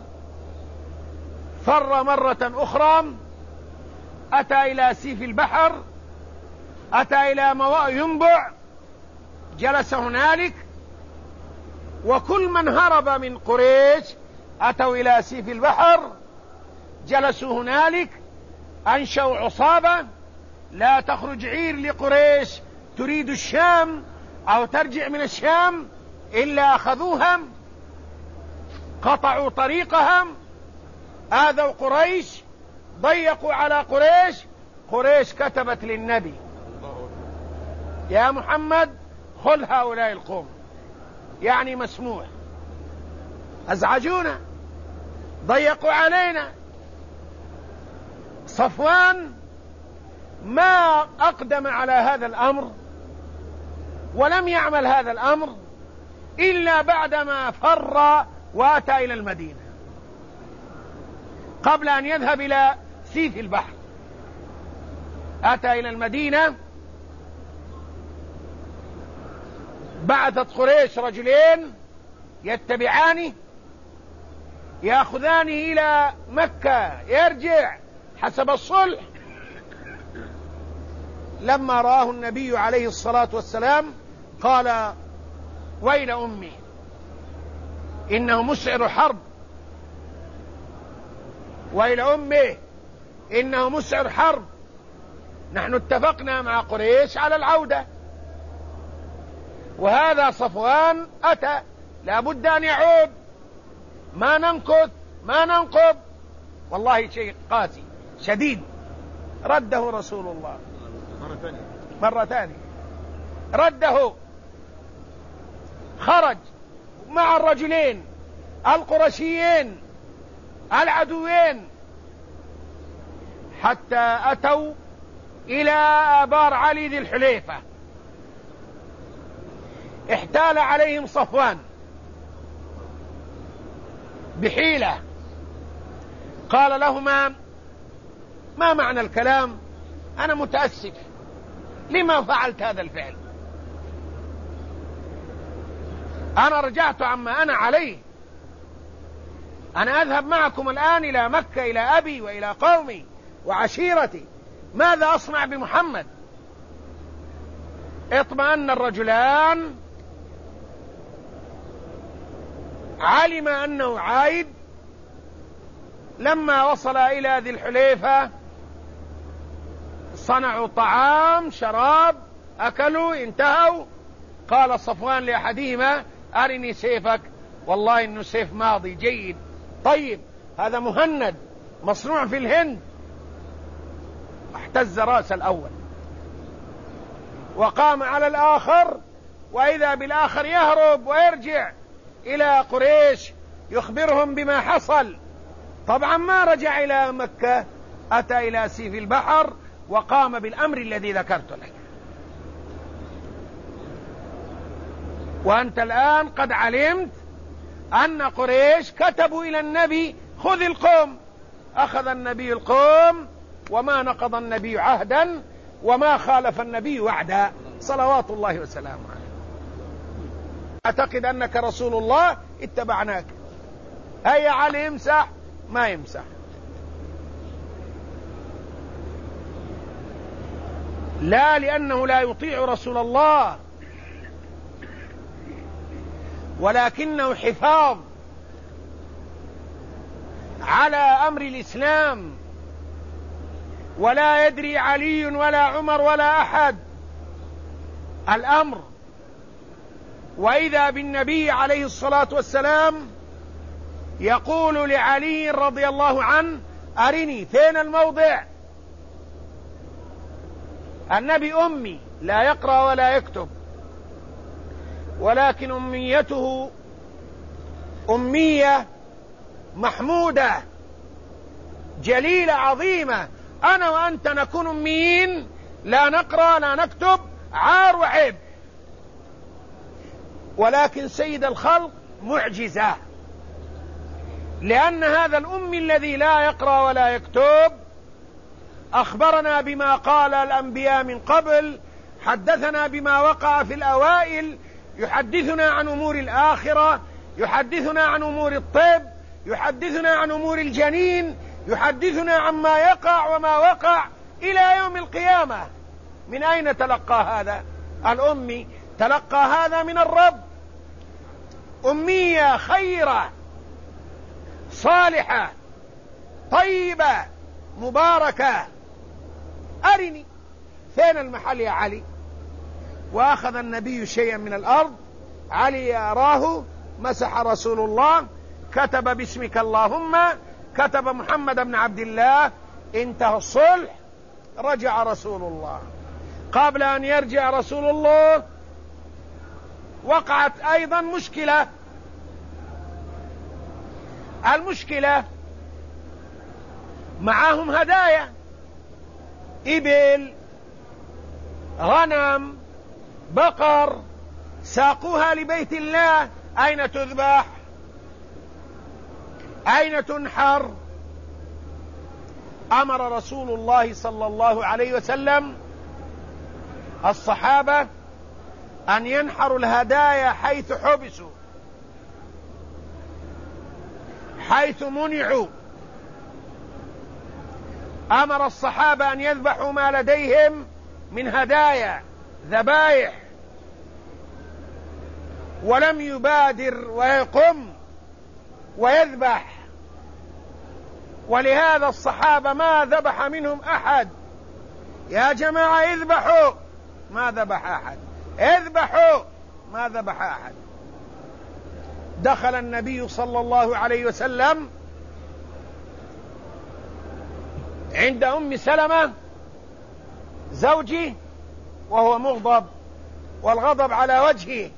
فر مرة أخرى، أتى إلى سيف البحر، أتى إلى مواء ينبع، جلس هنالك، وكل من هرب من قريش أتوا إلى سيف البحر، جلسوا هنالك، أنشأوا عصابة لا تخرج عير لقريش تريد الشام أو ترجع من الشام إلا أخذوهم، قطعوا طريقهم، آذوا قريش، ضيقوا على قريش. قريش كتبت للنبي يا محمد خذ هؤلاء القوم، يعني مسموع، أزعجونا، ضيقوا علينا. صفوان ما أقدم على هذا الأمر ولم يعمل هذا الأمر إلا بعدما فر وأتى إلى المدينة قبل أن يذهب إلى سيف البحر. أتى إلى المدينة، بعثت قريش رجلين يتبعانه يأخذانه إلى مكة يرجع حسب الصلح. لما رآه النبي عليه الصلاة والسلام قال ويل أمي إنه مسعر حرب، ويل أمي إنه مسعر حرب، نحن اتفقنا مع قريش على العودة، وهذا صفوان أتى لابد أن يعود، ما ننكث ما ننقب، والله شيء قاسي شديد. رده رسول الله مرة ثانية، رده، خرج مع الرجلين القرشيين العدوين حتى أتوا إلى آبار علي ذي الحليفة. احتال عليهم صفوان بحيلة، قال لهما ما معنى الكلام؟ أنا متأسف، لما فعلت هذا الفعل؟ أنا رجعت عما أنا عليه، أنا أذهب معكم الآن إلى مكة إلى أبي وإلى قومي وعشيرتي، ماذا أصنع بمحمد؟ اطمأن الرجلان، علم أنه عايد. لما وصل إلى ذي الحليفة صنعوا طعام شراب، أكلوا انتهوا. قال صفوان لأحدهما أرني سيفك، والله إنه سيف ماضي جيد طيب، هذا مهند مصنوع في الهند. احتز رأس الأول وقام على الآخر، وإذا بالآخر يهرب ويرجع إلى قريش يخبرهم بما حصل. طبعا ما رجع إلى مكة، أتى إلى سيف البحر وقام بالأمر الذي ذكرت لك. وأنت الآن قد علمت أن قريش كتبوا إلى النبي خذ القوم، أخذ النبي القوم، وما نقض النبي عهدا وما خالف النبي وعدا صلوات الله وسلامه عليه. أعتقد أنك رسول الله اتبعناك، هيا علي يمسح، ما يمسح. لا لأنه لا يطيع رسول الله ولكنه حفاظ على أمر الإسلام، ولا يدري علي ولا عمر ولا أحد الأمر، وإذا بالنبي عليه الصلاة والسلام يقول لعلي رضي الله عنه: أرني فين الموضع. النبي أمي لا يقرأ ولا يكتب، ولكن أميته أمية محمودة جليلة عظيمة. أنا وأنت نكون أميين، لا نقرأ لا نكتب، عار وعيب، ولكن سيد الخلق معجزة، لأن هذا الأمي الذي لا يقرأ ولا يكتب أخبرنا بما قال الأنبياء من قبل، حدثنا بما وقع في الأوائل، يحدثنا عن أمور الآخرة، يحدثنا عن أمور الطب، يحدثنا عن أمور الجنين، يحدثنا عما يقع وما وقع إلى يوم القيامة. من أين تلقى هذا؟ الأمي تلقى هذا من الرب. أمية خيرة صالحة طيبة مباركة. أرني فين المحل يا علي. وأخذ النبي شيئا من الأرض، علي يراه، مسح رسول الله، كتب باسمك اللهم، كتب محمد بن عبد الله، انتهى الصلح، رجع رسول الله. قبل أن يرجع رسول الله وقعت أيضا مشكلة. المشكلة معهم هدايا، إبل، غنم، بقر، ساقوها لبيت الله. أين تذبح؟ أين تنحر؟ أمر رسول الله صلى الله عليه وسلم الصحابة أن ينحروا الهدايا حيث حبسوا، حيث منعوا. أمر الصحابة أن يذبحوا ما لديهم من هدايا، ذبائح، ولم يبادر ويقم ويذبح. ولهذا الصحابة ما ذبح منهم أحد. يا جماعة اذبحوا، ما ذبح أحد. اذبحوا، ما ذبح أحد. دخل النبي صلى الله عليه وسلم عند أم سلمة زوجي وهو مغضب، والغضب على وجهه.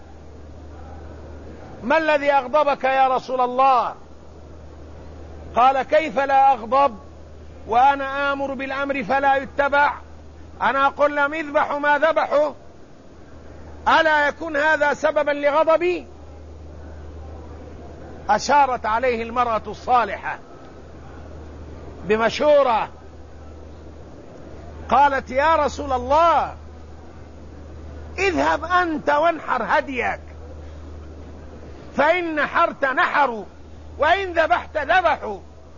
ما الذي أغضبك يا رسول الله؟ قال: كيف لا أغضب وأنا آمر بالأمر فلا يتبع؟ أنا أقول لهم اذبحوا ما ذبحوا، ألا يكون هذا سببا لغضبي؟ أشارت عليه المرأة الصالحة بمشورة، قالت: يا رسول الله، اذهب أنت وانحر هديك، فإن نحرت نحروا وإن ذبحت ذبحوا.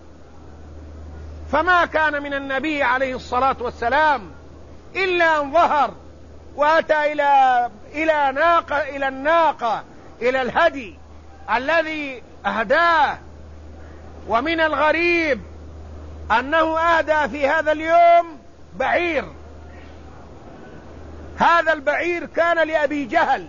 فما كان من النبي عليه الصلاة والسلام إلا أن ظهر وأتى إلى الناقة، إلى الهدي الذي أهداه. ومن الغريب أنه أهدى في هذا اليوم بعير. هذا البعير كان لأبي جهل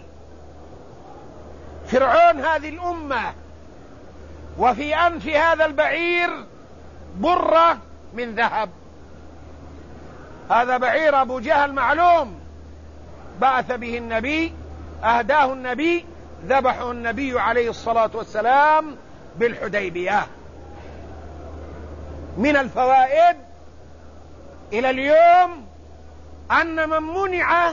فرعون هذه الأمة، وفي أنف هذا البعير برة من ذهب. هذا بعير أبو جهل معلوم، بعث به النبي، أهداه النبي، ذبحه النبي عليه الصلاة والسلام بالحديبية. من الفوائد إلى اليوم أن من منع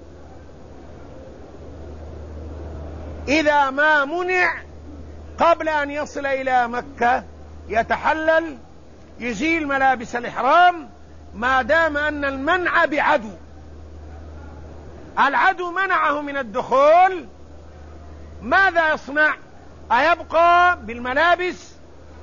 إذا ما منع قبل أن يصل إلى مكة يتحلل، يزيل ملابس الإحرام، ما دام أن المنع بعدو. العدو منعه من الدخول، ماذا يصنع؟ أيبقى بالملابس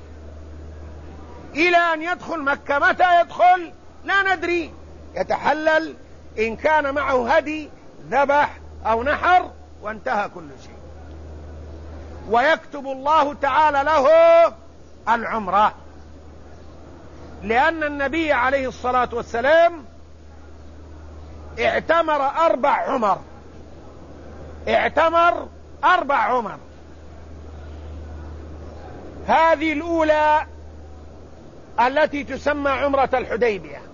إلى أن يدخل مكة؟ متى يدخل؟ لا ندري. يتحلل إن كان معه هدي ذبح أو نحر، وانتهى كل شيء. ويكتب الله تعالى له العمرة، لأن النبي عليه الصلاة والسلام اعتمر 4 عمر، اعتمر 4 عمر. هذه الأولى التي تسمى عمرة الحديبية،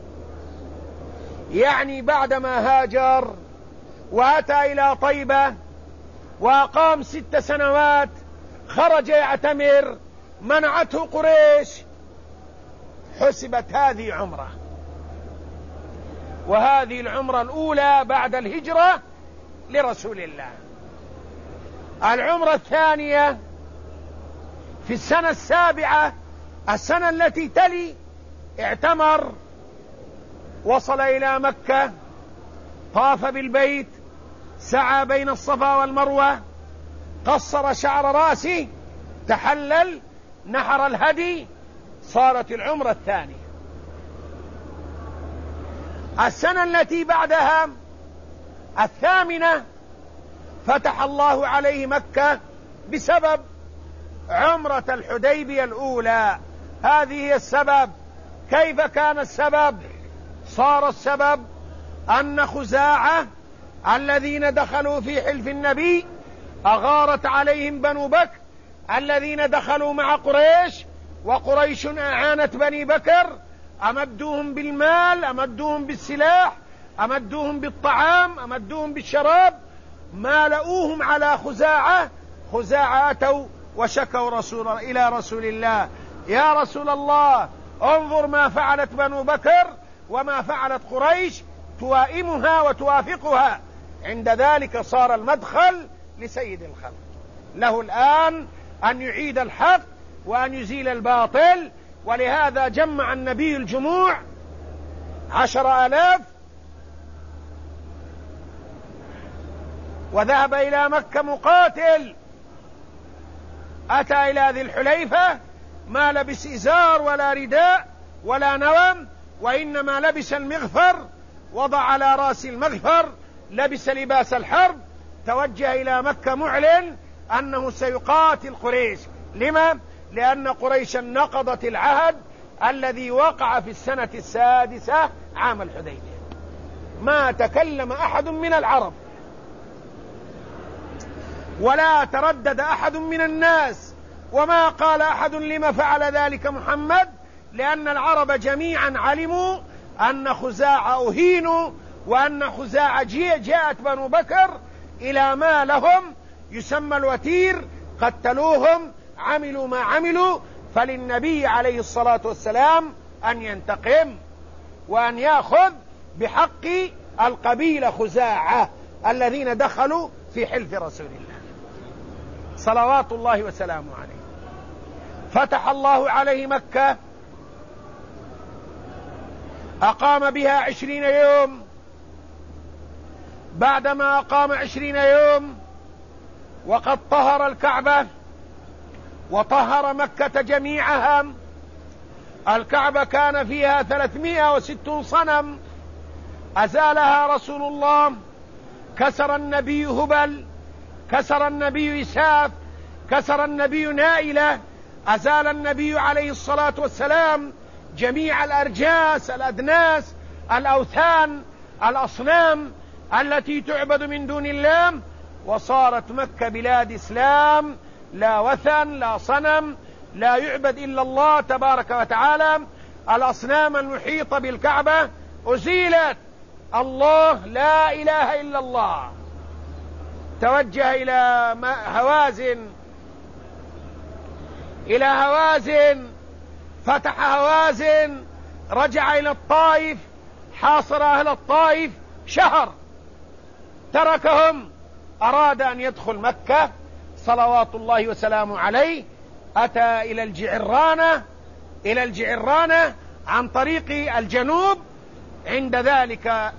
يعني بعدما هاجر وأتى إلى طيبة وأقام 6 سنوات خرج يعتمر، منعته قريش، حسبت هذه عمرة. وهذه العمرة الأولى بعد الهجرة لرسول الله. العمرة الثانية في السنة 7، السنة التي تلي، اعتمر، وصل إلى مكة، طاف بالبيت، سعى بين الصفا والمروة، قصر شعر رأسه، تحلل، نحر الهدي، صارت العمرة الثانية. السنة التي بعدها 8 فتح الله عليه مكة بسبب عمرة الحديبية الأولى. هذه هي السبب. كيف كان السبب؟ صار السبب أن خزاعة الذين دخلوا في حلف النبي أغارت عليهم بنو بكر الذين دخلوا مع قريش، وقريش أعانت بني بكر، أمدوهم بالمال، أمدوهم بالسلاح، أمدوهم بالطعام، أمدوهم بالشراب، مالؤوهم على خزاعة. خزاعة أتوا وشكوا إلى رسول الله: يا رسول الله، انظر ما فعلت بنو بكر وما فعلت قريش، توائمها وتوافقها. عند ذلك صار المدخل لسيد الخلق، له الآن أن يعيد الحق وأن يزيل الباطل. ولهذا جمع النبي الجموع 10,000 وذهب إلى مكة مقاتل. أتى إلى ذي الحليفة، ما لبس إزار ولا رداء ولا نوم، وإنما لبس المغفر، وضع على رأس المغفر، لبس لباس الحرب، توجه إلى مكة معلن أنه سيقاتل قريش. لما؟ لأن قريشا نقضت العهد الذي وقع في السنة 6 عام الحديبية. ما تكلم أحد من العرب ولا تردد أحد من الناس، وما قال أحد لما فعل ذلك محمد، لأن العرب جميعا علموا أن خزاعة أهينوا، وأن خزاعة جاءت بنو بكر إلى ما لهم يسمى الوتير، قتلوهم، عملوا ما عملوا. فللنبي عليه الصلاة والسلام أن ينتقم وأن يأخذ بحق القبيلة خزاعة الذين دخلوا في حلف رسول الله صلوات الله وسلامه عليه. فتح الله عليه مكة، أقام بها 20 يوم. بعدما أقام 20 يوم وقد طهر الكعبة وطهر مكة جميعها. الكعبة كان فيها 360 صنم، أزالها رسول الله. كسر النبي هبل، كسر النبي إساف، كسر النبي نائلة، أزال النبي عليه الصلاة والسلام جميع الأرجاس، الأدناس، الأوثان، الأصنام التي تعبد من دون الله. وصارت مكة بلاد إسلام، لا وثن، لا صنم، لا يعبد إلا الله تبارك وتعالى. الأصنام المحيطة بالكعبة أزيلت، الله لا إله إلا الله. توجه إلى هوازن، فتح هوازن، رجع إلى الطائف، حاصر أهل الطائف شهر، تركهم، أراد أن يدخل مكة صلوات الله وسلامه عليه. أتى إلى الجعرانة عن طريق الجنوب. عند ذلك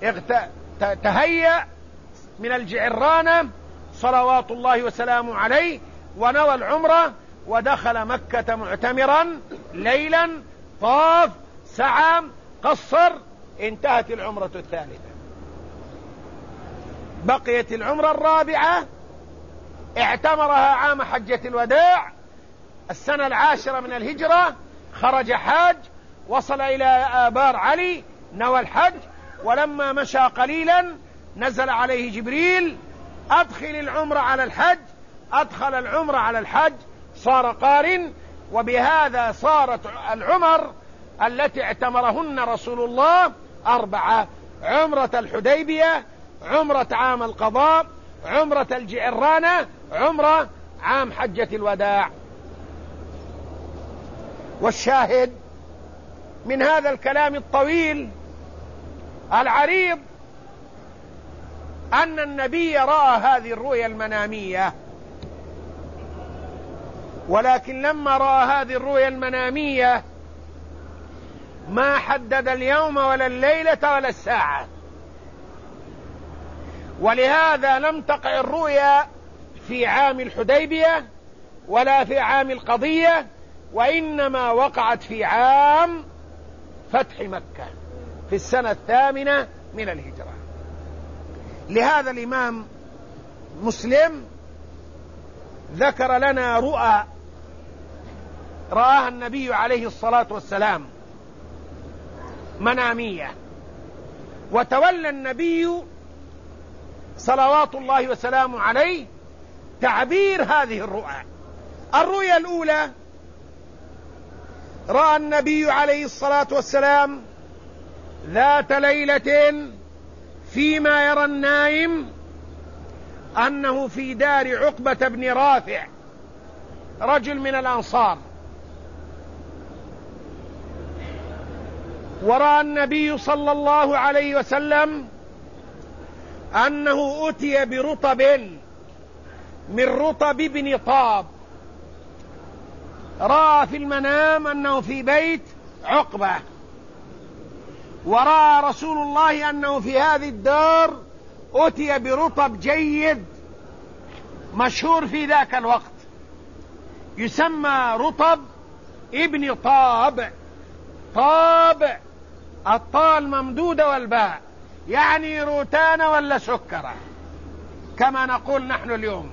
تهيأ من الجعرانة صلوات الله وسلامه عليه ونوى العمرة، ودخل مكة معتمرا ليلا، طاف، سعى، قصر. انتهت العمرة الثالثة. بقيت العمرة الرابعة اعتمرها عام حجة الوداع السنة 10 من الهجرة، خرج حاج، وصل إلى آبار علي، نوى الحج، ولما مشى قليلا نزل عليه جبريل: أدخل العمر على الحج. أدخل العمر على الحج، صار قارن. وبهذا صارت العمر التي اعتمرهن رسول الله 4: عمرة الحديبية، عمرة عام القضاء، عمرة الجعرانة، عمرة عام حجة الوداع. والشاهد من هذا الكلام الطويل العريض أن النبي رأى هذه الرؤيا المنامية، ولكن لما رأى هذه الرؤيا المنامية ما حدد اليوم ولا الليلة ولا الساعة، ولهذا لم تقع الرؤيا في عام الحديبية ولا في عام القضية، وإنما وقعت في عام فتح مكة في السنة 8 من الهجرة. لهذا الإمام مسلم ذكر لنا رؤى رآها النبي عليه الصلاة والسلام منامية، وتولى النبي صلوات الله وسلامه عليه تعبير هذه الرؤى. الرؤيا الأولى: رأى النبي عليه الصلاة والسلام ذات ليلة فيما يرى النائم أنه في دار عقبة بن رافع رجل من الأنصار، ورأى النبي صلى الله عليه وسلم أنه أتي برطب من رطب بن طاب. رأى في المنام أنه في بيت عقبة، ورأى رسول الله أنه في هذه الدار أتي برطب جيد مشهور في ذاك الوقت يسمى رطب ابن طاب. طاب الطاء الممدودة والباء، يعني روتان ولا سكرة كما نقول نحن اليوم.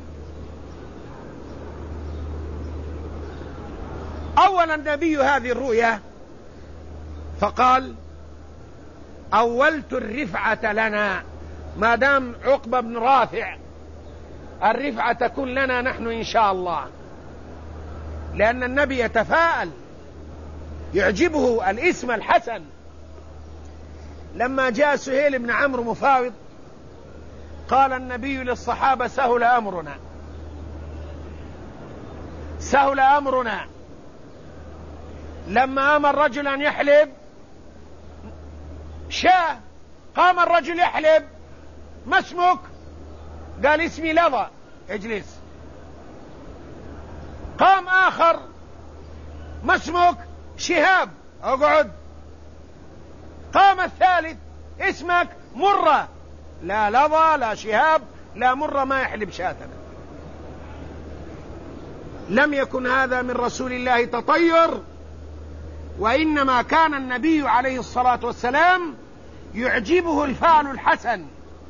أول النبي هذه الرؤيا فقال: أولت الرفعة لنا، ما دام عقبة بن رافع الرفعة تكون لنا نحن إن شاء الله، لأن النبي يتفاءل، يعجبه الاسم الحسن. لما جاء سهيل بن عمرو مفاوض قال النبي للصحابة: سهل أمرنا، سهل أمرنا. لما أمر رجل أن يحلب شاة، قام الرجل يحلب: ما اسمك؟ قال: اسمي لظى. اجلس. قام آخر: ما اسمك؟ شهاب. اقعد. قام الثالث: اسمك؟ مرة. لا لظى لا شهاب لا مرة ما يحلب شاتنا. لم يكن هذا من رسول الله تطير، وإنما كان النبي عليه الصلاة والسلام يعجبه الفعل الحسن.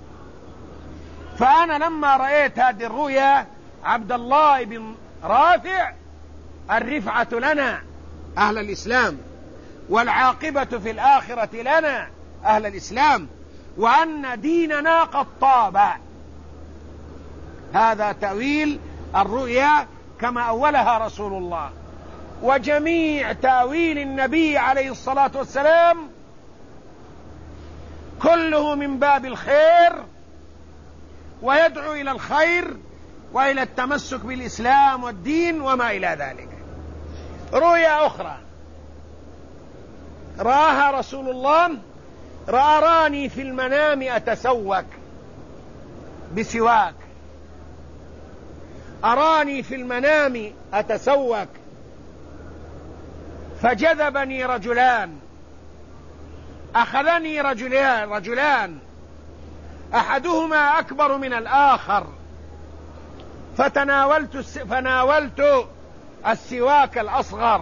فأنا لما رأيت هذه الرؤيا: عبد الله بن رافع الرفعة لنا أهل الإسلام، والعاقبة في الآخرة لنا أهل الإسلام، وأن ديننا قد طاب. هذا تأويل الرؤيا كما أولها رسول الله. وجميع تأويل النبي عليه الصلاة والسلام كله من باب الخير، ويدعو إلى الخير وإلى التمسك بالإسلام والدين وما إلى ذلك. رؤيا أخرى رآها رسول الله: رآني في المنام أتسوك بسواك. أراني في المنام أتسوك، فجذبني رجلان، أخذني رجلان أحدهما أكبر من الآخر، فناولت السواك الأصغر.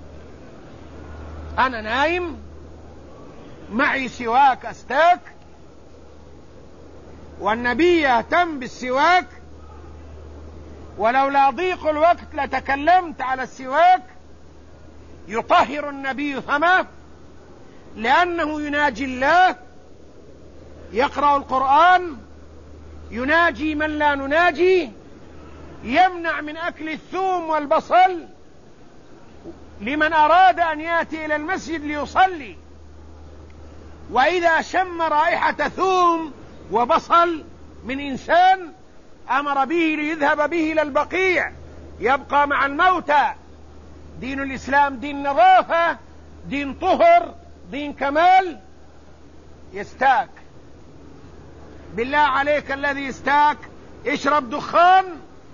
أنا نايم معي سواك أستاك، والنبي يهتم بالسواك، ولولا ضيق الوقت لتكلمت على السواك. يطهر النبي فمه لأنه يناجي الله، يقرأ القرآن، يناجي من لا نناجي، يمنع من أكل الثوم والبصل لمن أراد أن يأتي إلى المسجد ليصلي. وإذا شم رائحة ثوم وبصل من إنسان أمر به ليذهب به إلى البقيع يبقى مع الموتى. دين الإسلام دين نظافة، دين طهر، دين كمال. يستاك بالله عليك، الذي يستاك يشرب دخان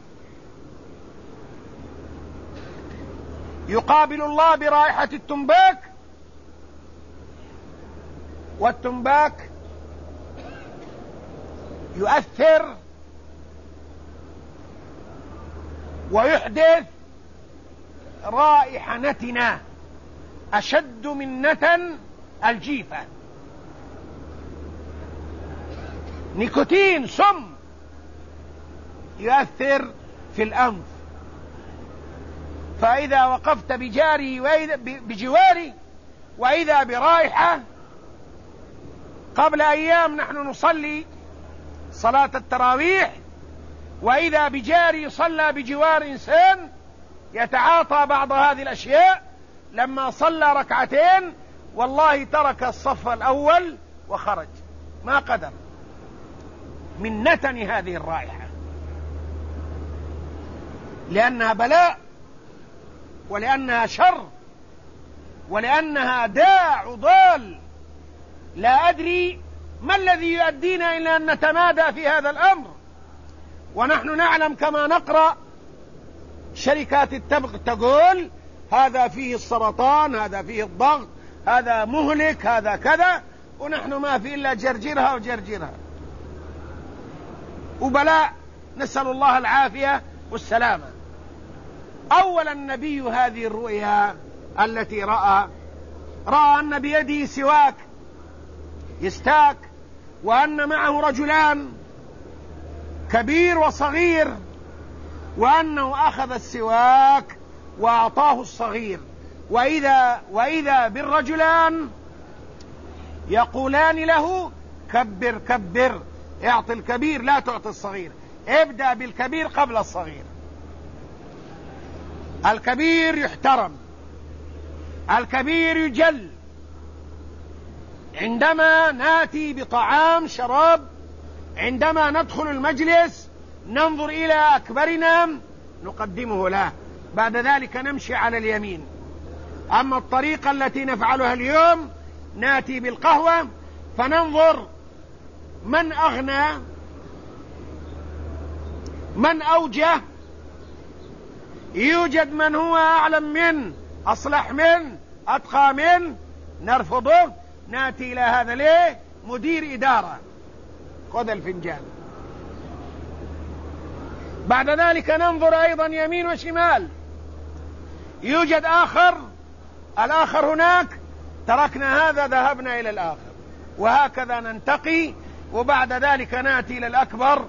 يقابل الله برائحة التنباك، والتنباك يؤثر ويحدث رائحة نتنة أشد من نتن الجيفة. نيكوتين سم يؤثر في الأنف. فإذا وقفت بجاري بجواري وإذا برائحة. قبل أيام نحن نصلي صلاة التراويح وإذا بجاري صلى بجوار إنسان يتعاطى بعض هذه الأشياء. لما صلى ركعتين والله ترك الصف الأول وخرج، ما قدر من نتن هذه الرائحة، لأنها بلاء ولأنها شر ولأنها داع ضال. لا أدري ما الذي يؤدينا إلى أن نتمادى في هذا الأمر، ونحن نعلم كما نقرأ شركات التبغ تقول هذا فيه السرطان، هذا فيه الضغط، هذا مهلك، هذا كذا، ونحن ما في إلا جرجرها وجرجرها وبلاء. نسأل الله العافية والسلامة. أولا النبي هذه الرؤيا التي رأى أن بيده سواك يستاك، وأن معه رجلان كبير وصغير، وأنه أخذ السواك وأعطاه الصغير، وإذا بالرجلان يقولان له كبر كبر، اعطي الكبير لا تعطي الصغير، ابدأ بالكبير قبل الصغير. الكبير يحترم، الكبير يجل. عندما ناتي بطعام شراب، عندما ندخل المجلس ننظر إلى أكبرنا نقدمه له، بعد ذلك نمشي على اليمين. أما الطريقة التي نفعلها اليوم ناتي بالقهوة فننظر من أغنى، من أوجه، يوجد من هو أعلم من، أصلح من، أتقى من، نرفضه، ناتي إلى هذا ليه مدير إدارة، خذ الفنجان. بعد ذلك ننظر أيضا يمين وشمال، يوجد آخر، الآخر هناك، تركنا هذا ذهبنا إلى الآخر، وهكذا ننتقي. وبعد ذلك ناتي إلى الأكبر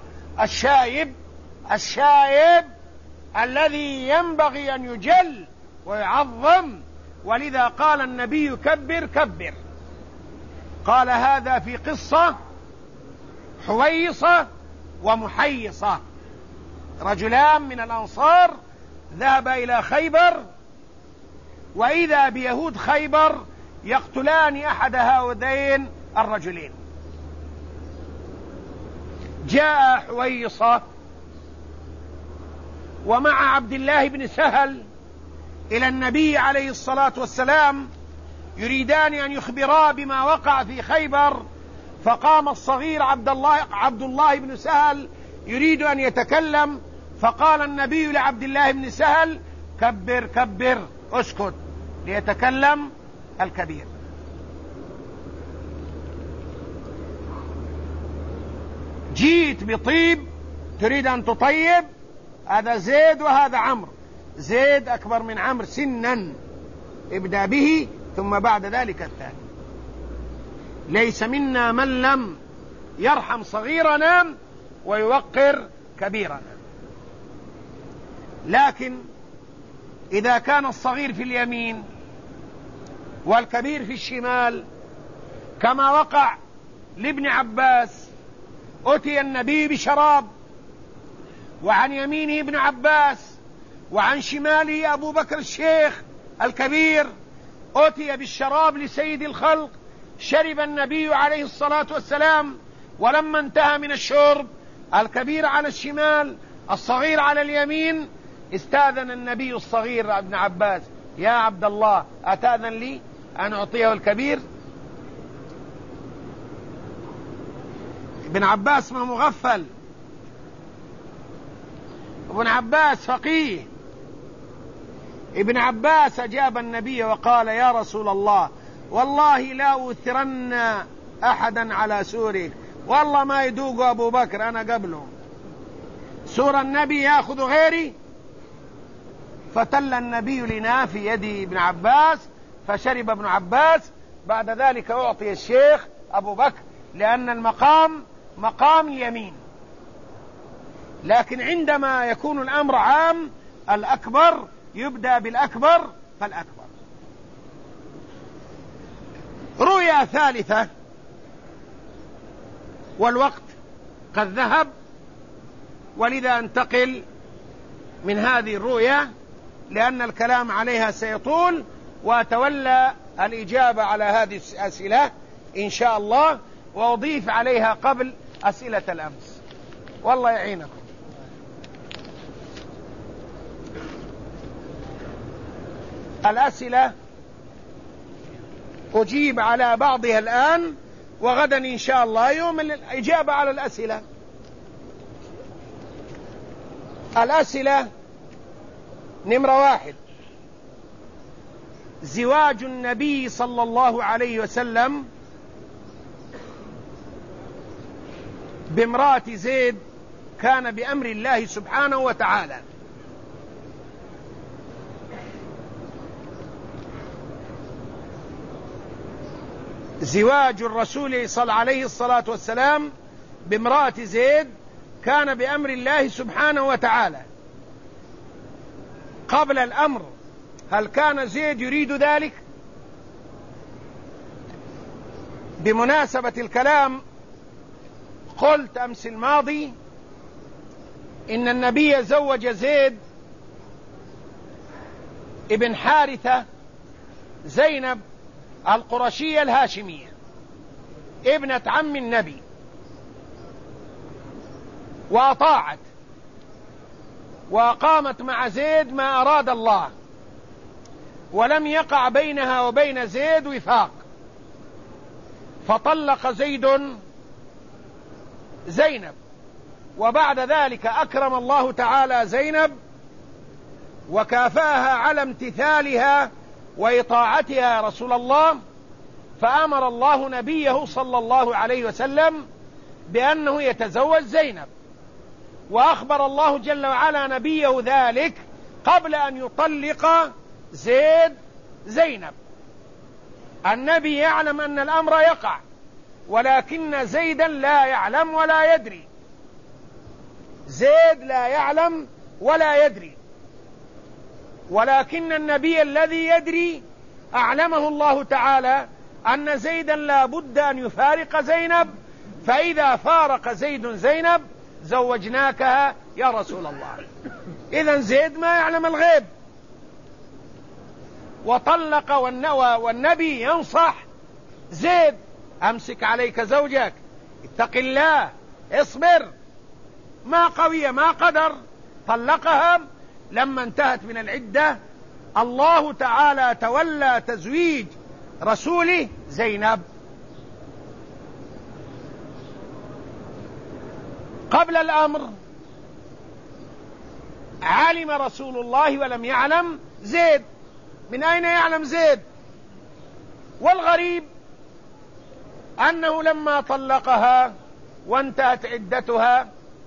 الشايب الذي ينبغي أن يجل ويعظم. ولذا قال النبي كبر كبر. قال هذا في قصة حويصة ومحيصة، رجلان من الأنصار ذهب إلى خيبر، وإذا بيهود خيبر يقتلان أحد هؤلاء الرجلين. جاء حويصة ومع عبد الله بن سهل إلى النبي عليه الصلاة والسلام يريدان أن يخبرا بما وقع في خيبر. فقام الصغير عبد الله بن سهل يريد أن يتكلم، فقال النبي لعبد الله بن سهل كبر كبر، اسكت ليتكلم الكبير. جيت بطيب تريد أن تطيب، هذا زيد وهذا عمرو، زيد أكبر من عمرو سنا، ابدأ به ثم بعد ذلك الثاني. ليس منا من لم يرحم صغيرنا ويوقر كبيرنا. لكن إذا كان الصغير في اليمين والكبير في الشمال كما وقع لابن عباس، أتي النبي بشراب وعن يمينه ابن عباس وعن شماله أبو بكر الشيخ الكبير، أتي بالشراب لسيد الخلق، شرب النبي عليه الصلاة والسلام، ولما انتهى من الشرب الكبير على الشمال الصغير على اليمين، استاذن النبي الصغير ابن عباس: يا عبد الله أتأذن لي أن أعطيه الكبير؟ ابن عباس ما مغفل، ابن عباس فقيه. ابن عباس أجاب النبي وقال: يا رسول الله، والله لا أوثرن أحدا على سورك، والله ما يدوق أبو بكر، أنا قبله، سور النبي يأخذ غيري. فتل النبي لنا في يد ابن عباس فشرب ابن عباس. بعد ذلك أعطي الشيخ أبو بكر، لأن المقام مقام اليمين. لكن عندما يكون الأمر عام الأكبر يبدأ بالأكبر فالأكبر. رؤيا ثالثة والوقت قد ذهب، ولذا انتقل من هذه الرؤيا لأن الكلام عليها سيطول، وأتولى الإجابة على هذه الأسئلة إن شاء الله، وأضيف عليها قبل أسئلة الأمس. والله يعينكم. الأسئلة أجيب على بعضها الآن، وغدا إن شاء الله يوم الإجابة على الأسئلة. الأسئلة: نمرة 1: زواج النبي صلى الله عليه وسلم بامرأة زيد كان بأمر الله سبحانه وتعالى. زواج الرسول صلى عليه الصلاة والسلام بامرأة زيد كان بأمر الله سبحانه وتعالى. قبل الأمر هل كان زيد يريد ذلك؟ بمناسبة الكلام قلت أمس الماضي إن النبي زوج زيد ابن حارثة زينب القرشية الهاشمية ابنة عم النبي، وأطاعت وقامت مع زيد ما أراد الله، ولم يقع بينها وبين زيد وفاق، فطلق زيد زينب. وبعد ذلك أكرم الله تعالى زينب وكافأها على امتثالها وإطاعتها يا رسول الله، فأمر الله نبيه صلى الله عليه وسلم بأنه يتزوج زينب، وأخبر الله جل وعلا نبيه ذلك قبل أن يطلق زيد زينب. النبي يعلم أن الأمر يقع، ولكن زيدا لا يعلم ولا يدري. زيد لا يعلم ولا يدري، ولكن النبي الذي يدري أعلمه الله تعالى أن زيدا لا بد أن يفارق زينب، فإذا فارق زيد زينب زوجناكها يا رسول الله. إذن زيد ما يعلم الغيب، وطلق والنبي ينصح زيد: أمسك عليك زوجك، اتق الله، اصبر. ما قوية ما قدر، طلقها. لما انتهت من العدة الله تعالى تولى تزويج رسوله زينب. قبل الأمر علم رسول الله ولم يعلم زيد. من أين يعلم زيد؟ والغريب أنه لما طلقها وانتهت عدتها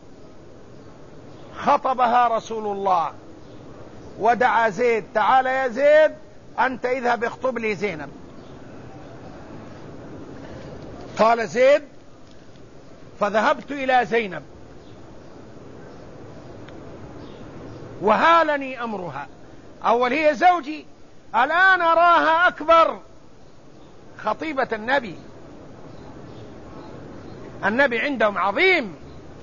خطبها رسول الله ودعا زيد: تعال يا زيد أنت اذهب اخطب لي زينب. قال زيد: فذهبت إلى زينب وهالني أمرها. أول هي زوجي، الآن أراها أكبر، خطيبة النبي. النبي عندهم عظيم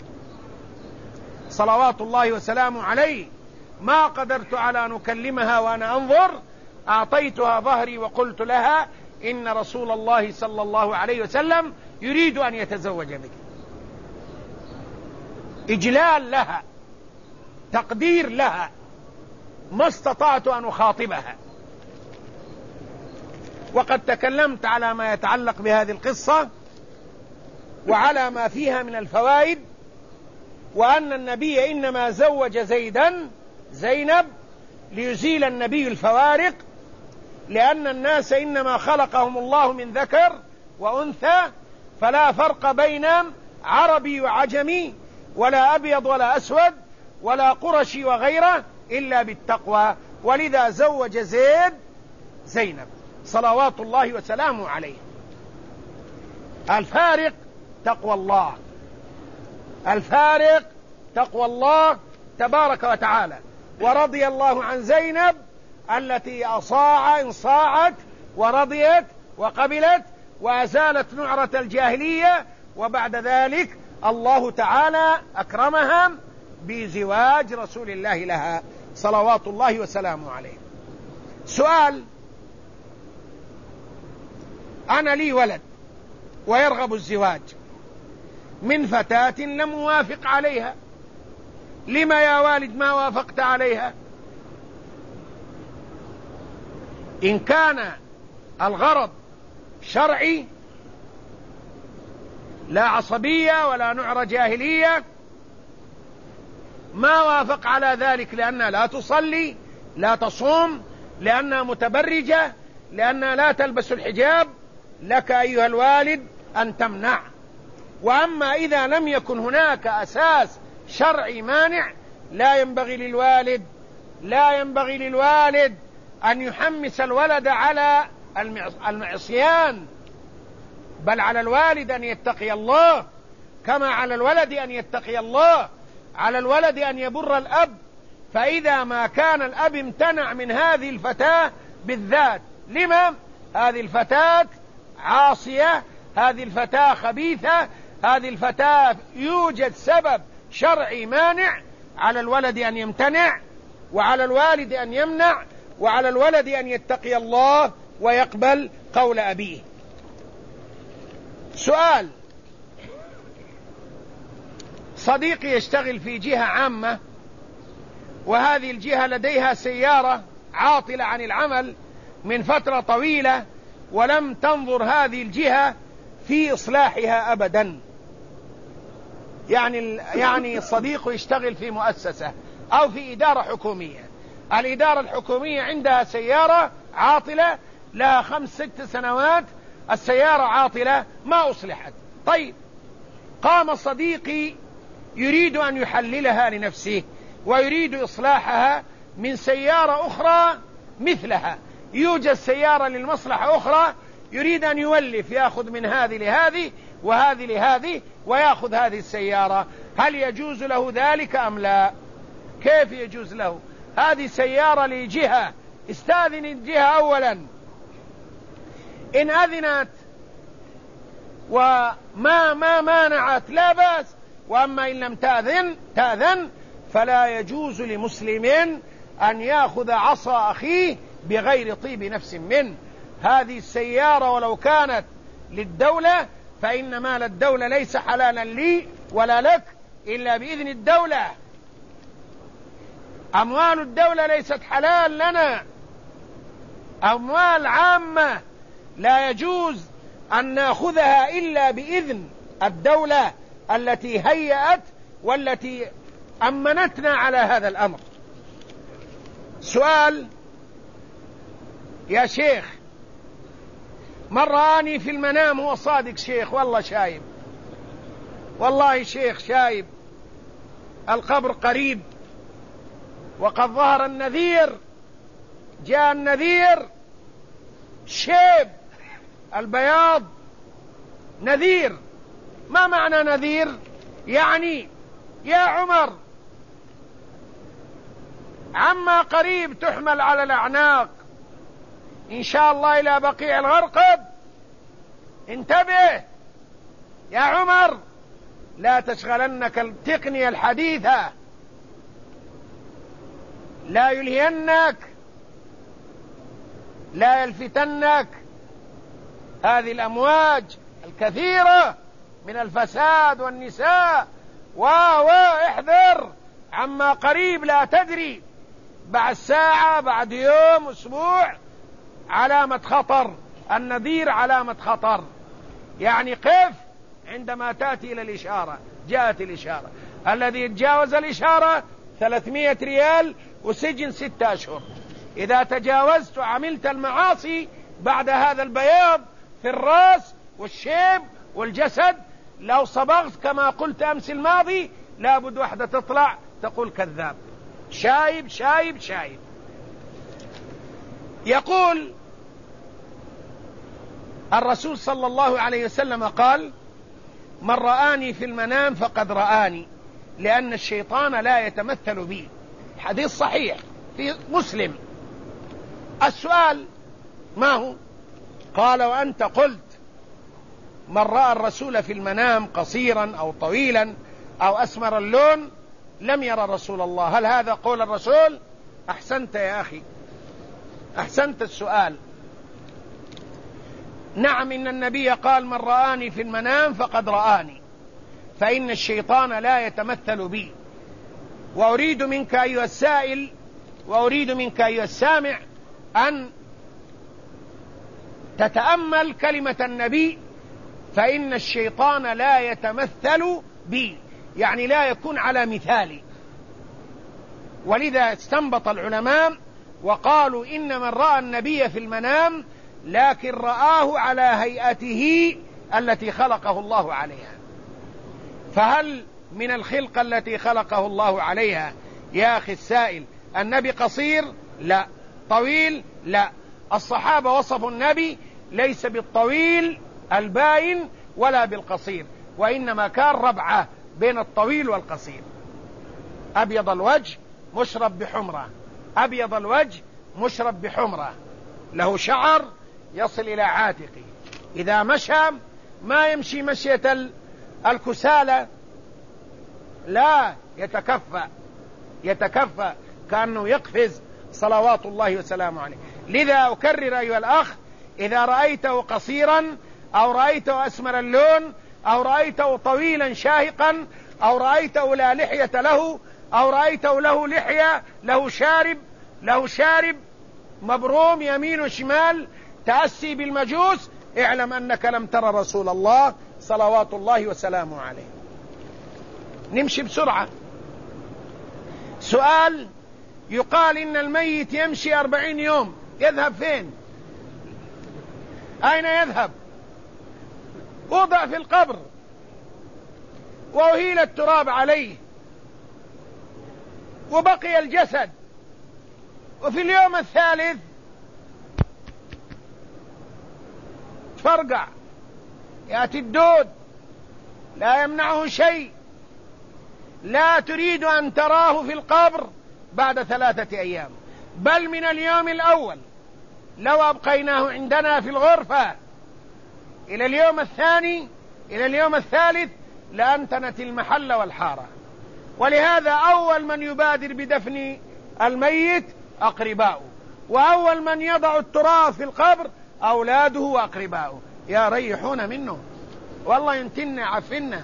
صلوات الله وسلامه عليه. ما قدرت على أن أكلمها وأنا أنظر، أعطيتها ظهري وقلت لها إن رسول الله صلى الله عليه وسلم يريد أن يتزوج بك. إجلال لها، تقدير لها، ما استطعت أن أخاطبها. وقد تكلمت على ما يتعلق بهذه القصة وعلى ما فيها من الفوائد، وأن النبي إنما زوج زينب ليزيل النبي الفوارق، لأن الناس إنما خلقهم الله من ذكر وأنثى، فلا فرق بين عربي وعجمي ولا أبيض ولا أسود ولا قرشي وغيره إلا بالتقوى، ولذا زوج زينب صلوات الله وسلامه عليه. الفارق تقوى الله، الفارق تقوى الله تبارك وتعالى. ورضي الله عن زينب التي انصاعت ورضيت وقبلت وأزالت نعرة الجاهلية، وبعد ذلك الله تعالى أكرمها بزواج رسول الله لها صلوات الله وسلامه عليه. سؤال: أنا لي ولد ويرغب الزواج من فتاة لم أوافق عليها، لما يا والد ما وافقت عليها؟ إن كان الغرض شرعي لا عصبية ولا نعرة جاهلية، ما وافق على ذلك، لأنها لا تصلي، لا تصوم، لأنها متبرجة، لأنها لا تلبس الحجاب، لك أيها الوالد أن تمنع. وأما إذا لم يكن هناك أساس شرعي مانع، لا ينبغي للوالد أن يحمس الولد على المعصيان، بل على الوالد أن يتقي الله، كما على الولد أن يتقي الله، على الولد أن يبر الأب. فإذا ما كان الأب امتنع من هذه الفتاة بالذات، لما؟ هذه الفتاة عاصية، هذه الفتاة خبيثة، هذه الفتاة يوجد سبب شرعي مانع، على الولد أن يمتنع، وعلى الوالد أن يمنع، وعلى الولد أن يتقي الله ويقبل قول أبيه. سؤال: صديقي يشتغل في جهة عامة، وهذه الجهة لديها سيارة عاطلة عن العمل من فترة طويلة، ولم تنظر هذه الجهة في إصلاحها أبدا. يعني الصديق يشتغل في مؤسسة أو في إدارة حكومية، الإدارة الحكومية عندها سيارة عاطلة لها 5-6 سنوات، السيارة عاطلة ما أصلحت. طيب، قام صديقي يريد أن يحللها لنفسه ويريد إصلاحها من سيارة أخرى مثلها، يوجد سيارة للمصلحة أخرى، يريد أن يولف، يأخذ من هذه لهذه وهذه لهذه ويأخذ هذه السيارة. هل يجوز له ذلك أم لا؟ كيف يجوز له؟ هذه سيارة لجهة، استاذن الجهة أولا، إن أذنت وما مانعت لا بأس، وأما إن لم تأذن فلا يجوز لمسلم أن يأخذ عصا أخيه بغير طيب نفس منه. هذه السيارة ولو كانت للدولة فإن مال الدولة ليس حلالا لي ولا لك إلا بإذن الدولة. أموال الدولة ليست حلال لنا، أموال عامة لا يجوز أن نأخذها إلا بإذن الدولة التي هيأت والتي أمنتنا على هذا الأمر. سؤال: يا شيخ، من رآني في المنام هو صادق شيخ، والله شايب، والله شيخ شايب، القبر قريب، وقد ظهر النذير، جاء النذير شيب البياض نذير. ما معنى نذير؟ يعني يا عمر عما قريب تحمل على الأعناق إن شاء الله إلى بقيع الغرقد. انتبه يا عمر، لا تشغلنك التقنية الحديثة، لا يلهينك، لا يلفتنك هذه الأمواج الكثيرة من الفساد والنساء. احذر عما قريب، لا تدري بعد ساعة، بعد يوم، أسبوع، علامة خطر. النذير علامة خطر، يعني قف عندما تأتي إلى الإشارة. جاءت الإشارة، الذي يتجاوز الإشارة 300 ريال وسجن 6 أشهر. إذا تجاوزت وعملت المعاصي بعد هذا البياض في الرأس والشيب والجسد، لو صبغت كما قلت أمس الماضي، لابد واحدة تطلع تقول كذاب، شايب شايب شايب. يقول الرسول صلى الله عليه وسلم قال: من رآني في المنام فقد رآني، لأن الشيطان لا يتمثل بي. حديث صحيح في مسلم. السؤال ما هو؟ قال: وأنت قلت من رأى الرسول في المنام قصيرا أو طويلا أو أسمر اللون لم يرى رسول الله، هل هذا قول الرسول؟ أحسنت يا أخي، أحسنت السؤال. نعم، إن النبي قال: من رآني في المنام فقد رآني، فإن الشيطان لا يتمثل بي. وأريد منك أيها السائل، وأريد منك أيها السامع، أن تتأمل كلمة النبي: فإن الشيطان لا يتمثل بي، يعني لا يكون على مثالي. ولذا استنبط العلماء وقالوا: إن من رأى النبي في المنام لكن رآه على هيئته التي خلقه الله عليها. فهل من الخلقة التي خلقه الله عليها يا أخي السائل النبي قصير؟ لا. طويل؟ لا. الصحابة وصفوا النبي ليس بالطويل الباين ولا بالقصير، وإنما كان ربعة بين الطويل والقصير. أبيض الوجه مشرب بحمرة، أبيض الوجه مشرب بحمرة، له شعر يصل إلى عاتقه. إذا مشى ما يمشي مشية الكسالى، لا، يتكفى كأنه يقفز صلوات الله وسلامه عليه. لذا أكرر أيها الأخ: إذا رأيته قصيرا أو رأيته أسمر اللون أو رأيته طويلا شاهقا أو رأيته لا لحية له أو رأيته له لحية، له شارب مبروم يمين وشمال، تأسي بالمجوس، اعلم أنك لم ترى رسول الله صلوات الله وسلامه عليه. نمشي بسرعة. سؤال: يقال إن الميت يمشي 40 يوم، يذهب فين؟ أين يذهب؟ وضع في القبر وأهيل التراب عليه وبقي الجسد، وفي اليوم الثالث تفرقع، يأتي الدود، لا يمنعه شيء. لا تريد أن تراه في القبر بعد 3 أيام، بل من اليوم الأول. لو أبقيناه عندنا في الغرفة إلى اليوم الثاني إلى اليوم الثالث لأنتنت المحل والحارة. ولهذا أول من يبادر بدفن الميت أقرباؤه، وأول من يضع التراب في القبر أولاده وأقرباؤه. يا ريحون منه، والله ينتنا عفنا.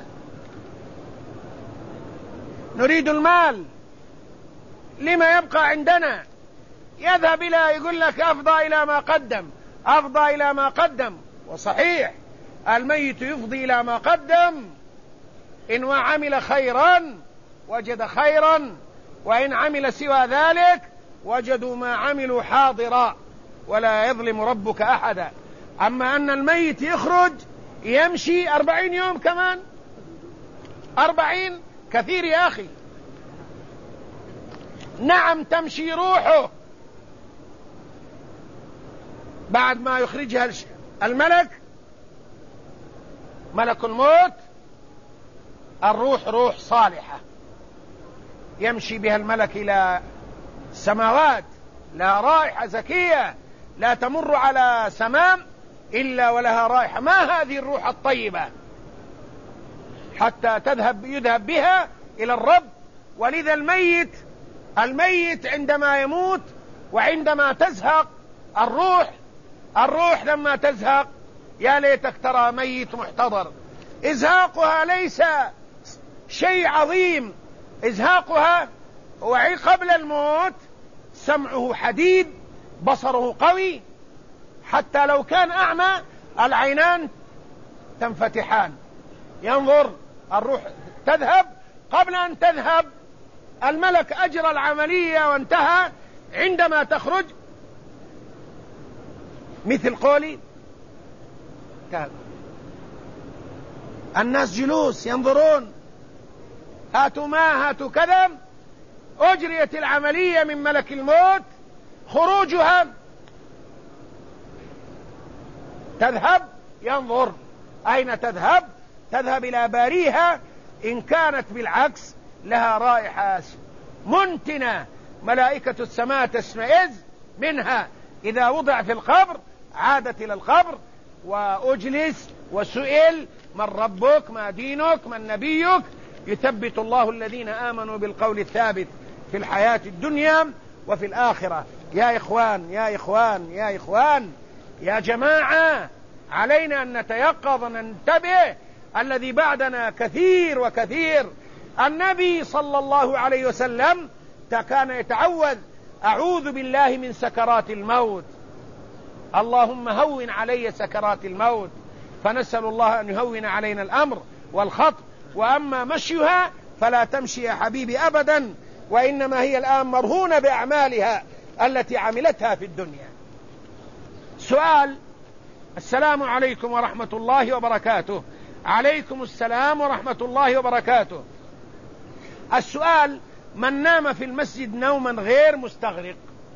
نريد المال، لما يبقى عندنا؟ يذهب إلى، يقول لك أفضى إلى ما قدم، أفضى إلى ما قدم. وصحيح الميت يفضي إلى ما قدم، إن عمل خيرا وجد خيرا، وإن عمل سوى ذلك وجدوا ما عملوا حاضرا، ولا يظلم ربك أحدا. أما أن الميت يخرج يمشي 40 يوم كمان، 40 كثير يا أخي. نعم تمشي روحه بعد ما يخرجها الملك، ملك الموت. الروح روح صالحة، يمشي بها الملك إلى السماوات لا رائحة زكية لا تمر على سمام إلا ولها رائحة. ما هذه الروح الطيبة حتى يذهب بها إلى الرب. ولذا الميت عندما يموت وعندما تزهق الروح لما تزهق يا ليتك ترى ميت محتضر. إزهاقها ليس شيء عظيم، إزهاقها قبل الموت سمعه حديد، بصره قوي، حتى لو كان أعمى العينان تنفتحان ينظر. الروح تذهب قبل أن تذهب، الملك أجرى العملية وانتهى. عندما تخرج مثل قولي الناس جلوس ينظرون، هاتوا ما هاتوا كذا، أجريت العملية من ملك الموت. خروجها تذهب ينظر أين تذهب؟ تذهب إلى باريها. إن كانت بالعكس لها رائحة منتنة، ملائكة السماء تشمئز منها. إذا وضع في القبر عادت إلى القبر وأجلس وسئل من ربك، ما دينك، من نبيك. يثبت الله الذين آمنوا بالقول الثابت في الحياة الدنيا وفي الآخرة. يا إخوان يا إخوان يا إخوان يا جماعة، علينا أن نتيقظ وننتبه. الذي بعدنا كثير وكثير. النبي صلى الله عليه وسلم كان يتعوذ: أعوذ بالله من سكرات الموت، اللهم هون علي سكرات الموت. فنسأل الله أن يهون علينا الأمر والخطر. وأما مشيها فلا تمشي يا حبيبي أبدا، وإنما هي الآن مرهونة بأعمالها التي عملتها في الدنيا. سؤال: السلام عليكم ورحمة الله وبركاته. عليكم السلام ورحمة الله وبركاته. السؤال: من نام في المسجد نوما غير مستغرق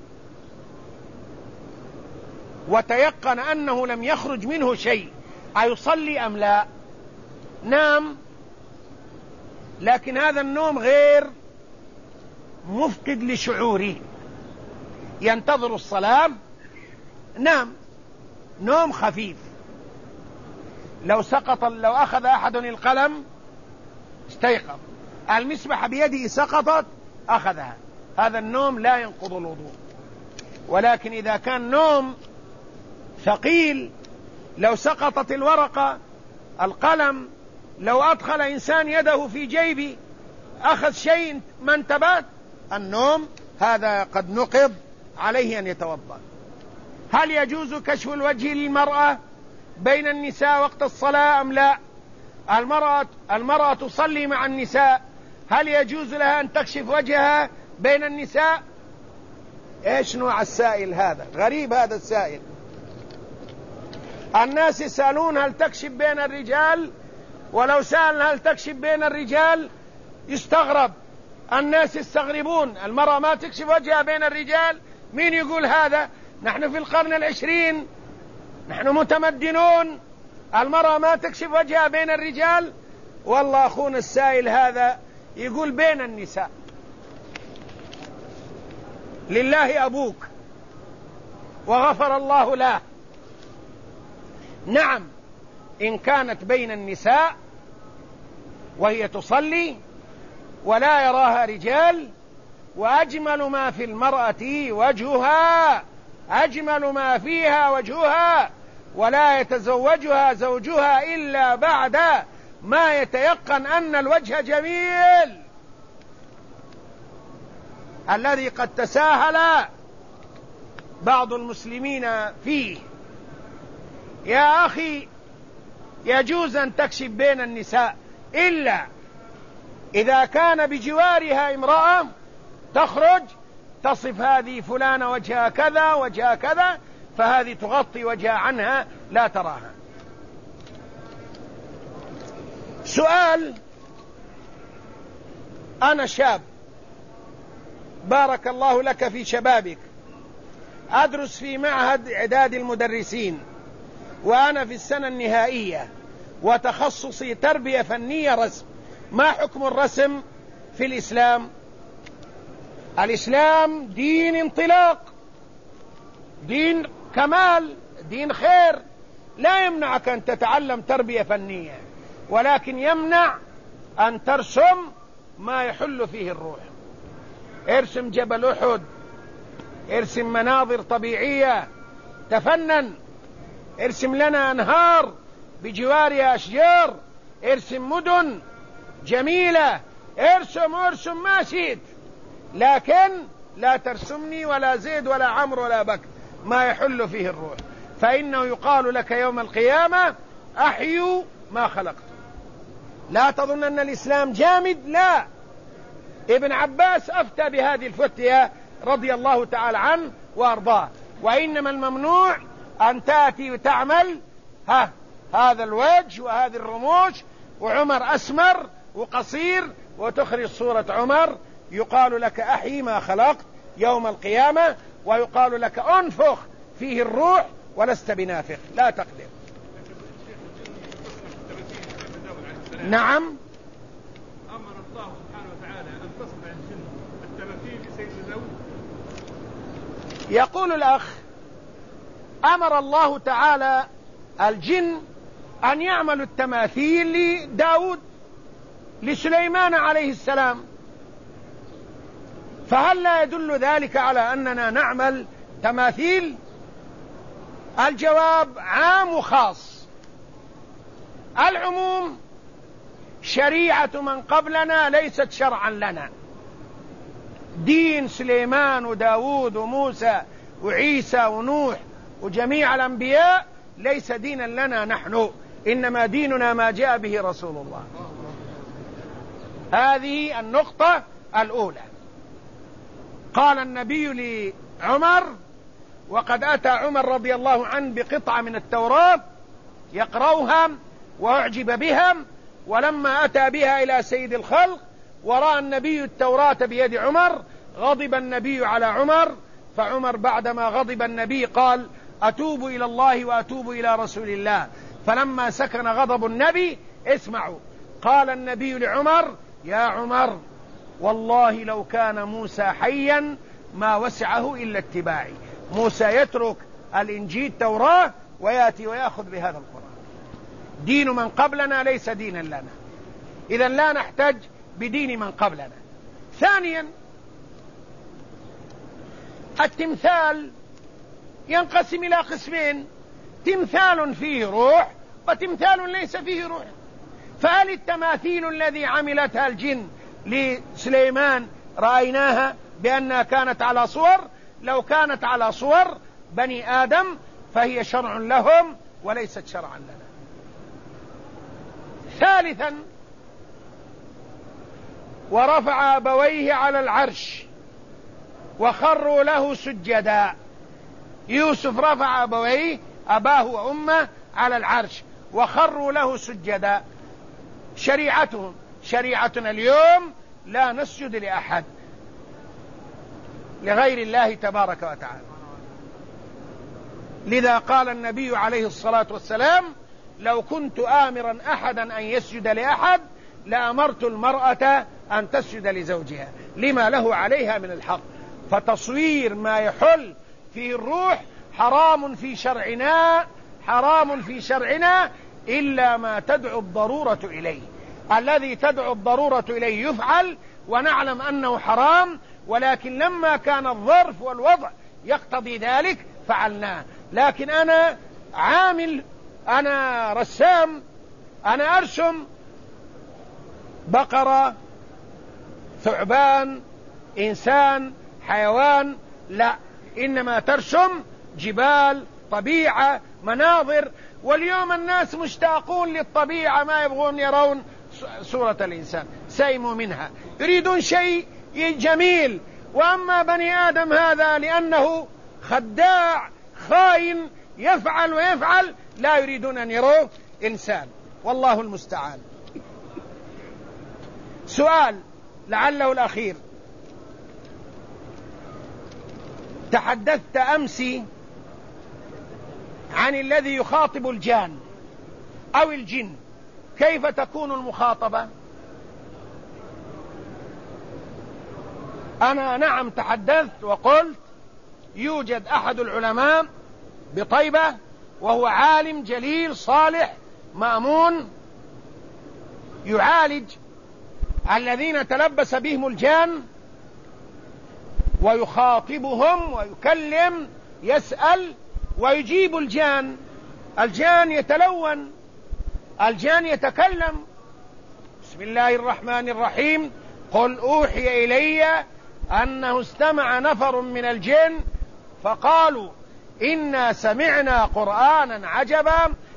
وتيقن أنه لم يخرج منه شيء، أيصلي أم لا؟ نام، لكن هذا النوم غير مفقد لشعوره، ينتظر الصلاة. نام نوم خفيف. لو أخذ أحد القلم استيقظ، المسبحة بيده سقطت أخذها، هذا النوم لا ينقض الوضوء. ولكن إذا كان نوم ثقيل، لو سقطت الورقة، القلم، لو أدخل إنسان يده في جيبي أخذ شيء ما انتبه، النوم هذا قد نقض، عليه أن يتوضأ. هل يجوز كشف الوجه للمرأة بين النساء وقت الصلاة أم لا؟ المرأة تصلي مع النساء، هل يجوز لها أن تكشف وجهها بين النساء؟ إيش نوع السائل هذا؟ غريب هذا السائل. الناس يسألون هل تكشف بين الرجال، ولو سأل هل تكشف بين الرجال يستغرب. الناس يستغربون، المرأة ما تكشف وجهها بين الرجال. مين يقول هذا؟ نحن في القرن العشرين، نحن متمدنون، المرأة ما تكشف وجهها بين الرجال. والله أخونا السائل هذا يقول بين النساء. لله أبوك وغفر الله له. نعم، إن كانت بين النساء وهي تصلي ولا يراها رجال، وأجمل ما في المرأة وجهها، أجمل ما فيها وجهها، ولا يتزوجها زوجها إلا بعد ما يتيقن أن الوجه جميل. الذي قد تساهل بعض المسلمين فيه. يا أخي، يجوز أن تكشف بين النساء إلا إذا كان بجوارها امرأة تخرج تصف هذه فلانة وجهها كذا وجهها كذا، فهذه تغطي وجهها عنها لا تراها. سؤال: أنا شاب، بارك الله لك في شبابك، أدرس في معهد إعداد المدرسين، وأنا في السنة النهائية، وتخصصي تربية فنية رسم. ما حكم الرسم في الإسلام؟ الإسلام دين انطلاق، دين كمال، دين خير، لا يمنعك أن تتعلم تربية فنية، ولكن يمنع أن ترسم ما يحل فيه الروح. ارسم جبل أحد، ارسم مناظر طبيعية، تفنن، ارسم لنا أنهار بجوارها أشجار، ارسم مدن جميلة، ارسم ما شئت، لكن لا ترسمني ولا زيد ولا عمرو ولا بكر ما يحل فيه الروح، فإنه يقال لك يوم القيامة أحيوا ما خلقت. لا تظن أن الإسلام جامد، لا. ابن عباس أفتى بهذه الفتية رضي الله تعالى عنه وأرضاه، وإنما الممنوع أن تأتي وتعمل هذا الوجه وهذه الرموش، وعمر أسمر وقصير، وتخرج صورة عمر، يقال لك أحيي ما خلقت يوم القيامة، ويقال لك أنفخ فيه الروح ولست بنافخ، لا تقدر. نعم. أمر الله سبحانه وتعالى أن تصنع الجن التماثيل لسيد الزوج. يقول الأخ: أمر الله تعالى الجن أن يعملوا التماثيل لداود، لسليمان عليه السلام، فهل لا يدل ذلك على أننا نعمل تماثيل؟ الجواب عام وخاص. العموم شريعة من قبلنا ليست شرعا لنا، دين سليمان وداود وموسى وعيسى ونوح وجميع الأنبياء ليس دينا لنا نحن، إنما ديننا ما جاء به رسول الله. هذه النقطة الأولى. قال النبي لعمر، وقد أتى عمر رضي الله عنه بقطعة من التوراة يقرأها وأعجب بها، ولما أتى بها إلى سيد الخلق ورأى النبي التوراة بيد عمر غضب النبي على عمر، فعمر بعدما غضب النبي قال: أتوب إلى الله وأتوب إلى رسول الله. فلما سكن غضب النبي، اسمعوا، قال النبي لعمر: يا عمر، والله لو كان موسى حيا ما وسعه إلا اتباعي. موسى يترك الإنجيل التوراة ويأتي ويأخذ بهذا القرآن. دين من قبلنا ليس دينا لنا، إذن لا نحتج بدين من قبلنا. ثانيا، التمثال ينقسم إلى قسمين: تمثال فيه روح وتمثال ليس فيه روح. فهل التماثيل الذي عملتها الجن لسليمان رأيناها بأنها كانت على صور؟ لو كانت على صور بني آدم فهي شرع لهم وليست شرعا لنا. ثالثا، ورفع أبويه على العرش وخروا له سجدا. يوسف رفع أبويه، أباه وأمه، على العرش وخروا له سجدا. شريعتهم شريعتنا اليوم لا نسجد لأحد لغير الله تبارك وتعالى. لذا قال النبي عليه الصلاة والسلام: لو كنت آمرا أحدا أن يسجد لأحد لأمرت المرأة أن تسجد لزوجها لما له عليها من الحق. فتصوير ما يحل في الروح حرام في شرعنا، حرام في شرعنا، إلا ما تدعو الضرورة إليه. الذي تدعو الضرورة إليه يفعل ونعلم أنه حرام، ولكن لما كان الظرف والوضع يقتضي ذلك فعلناه. لكن أنا عامل، أنا رسام، أنا أرسم بقرة، ثعبان، إنسان، حيوان، لا، إنما ترسم جبال، طبيعة، مناظر. واليوم الناس مشتاقون للطبيعة، ما يبغون يرون صورة الإنسان، سيموا منها، يريدون شيء جميل. وأما بني آدم هذا لأنه خداع خائن يفعل ويفعل، لا يريدون أن يروا إنسان، والله المستعان. سؤال لعله الأخير: تحدثت أمس عن الذي يخاطب الجان أو الجن، كيف تكون المخاطبة؟ أنا نعم تحدثت وقلت يوجد أحد العلماء بطيبة وهو عالم جليل صالح مأمون يعالج الذين تلبس بهم الجان ويخاطبهم ويكلم، يسأل ويجيب الجان. الجان يتلون، الجان يتكلم. بسم الله الرحمن الرحيم. قل أوحي إلي أنه استمع نفر من الجن فقالوا إنا سمعنا قرآنا عجبا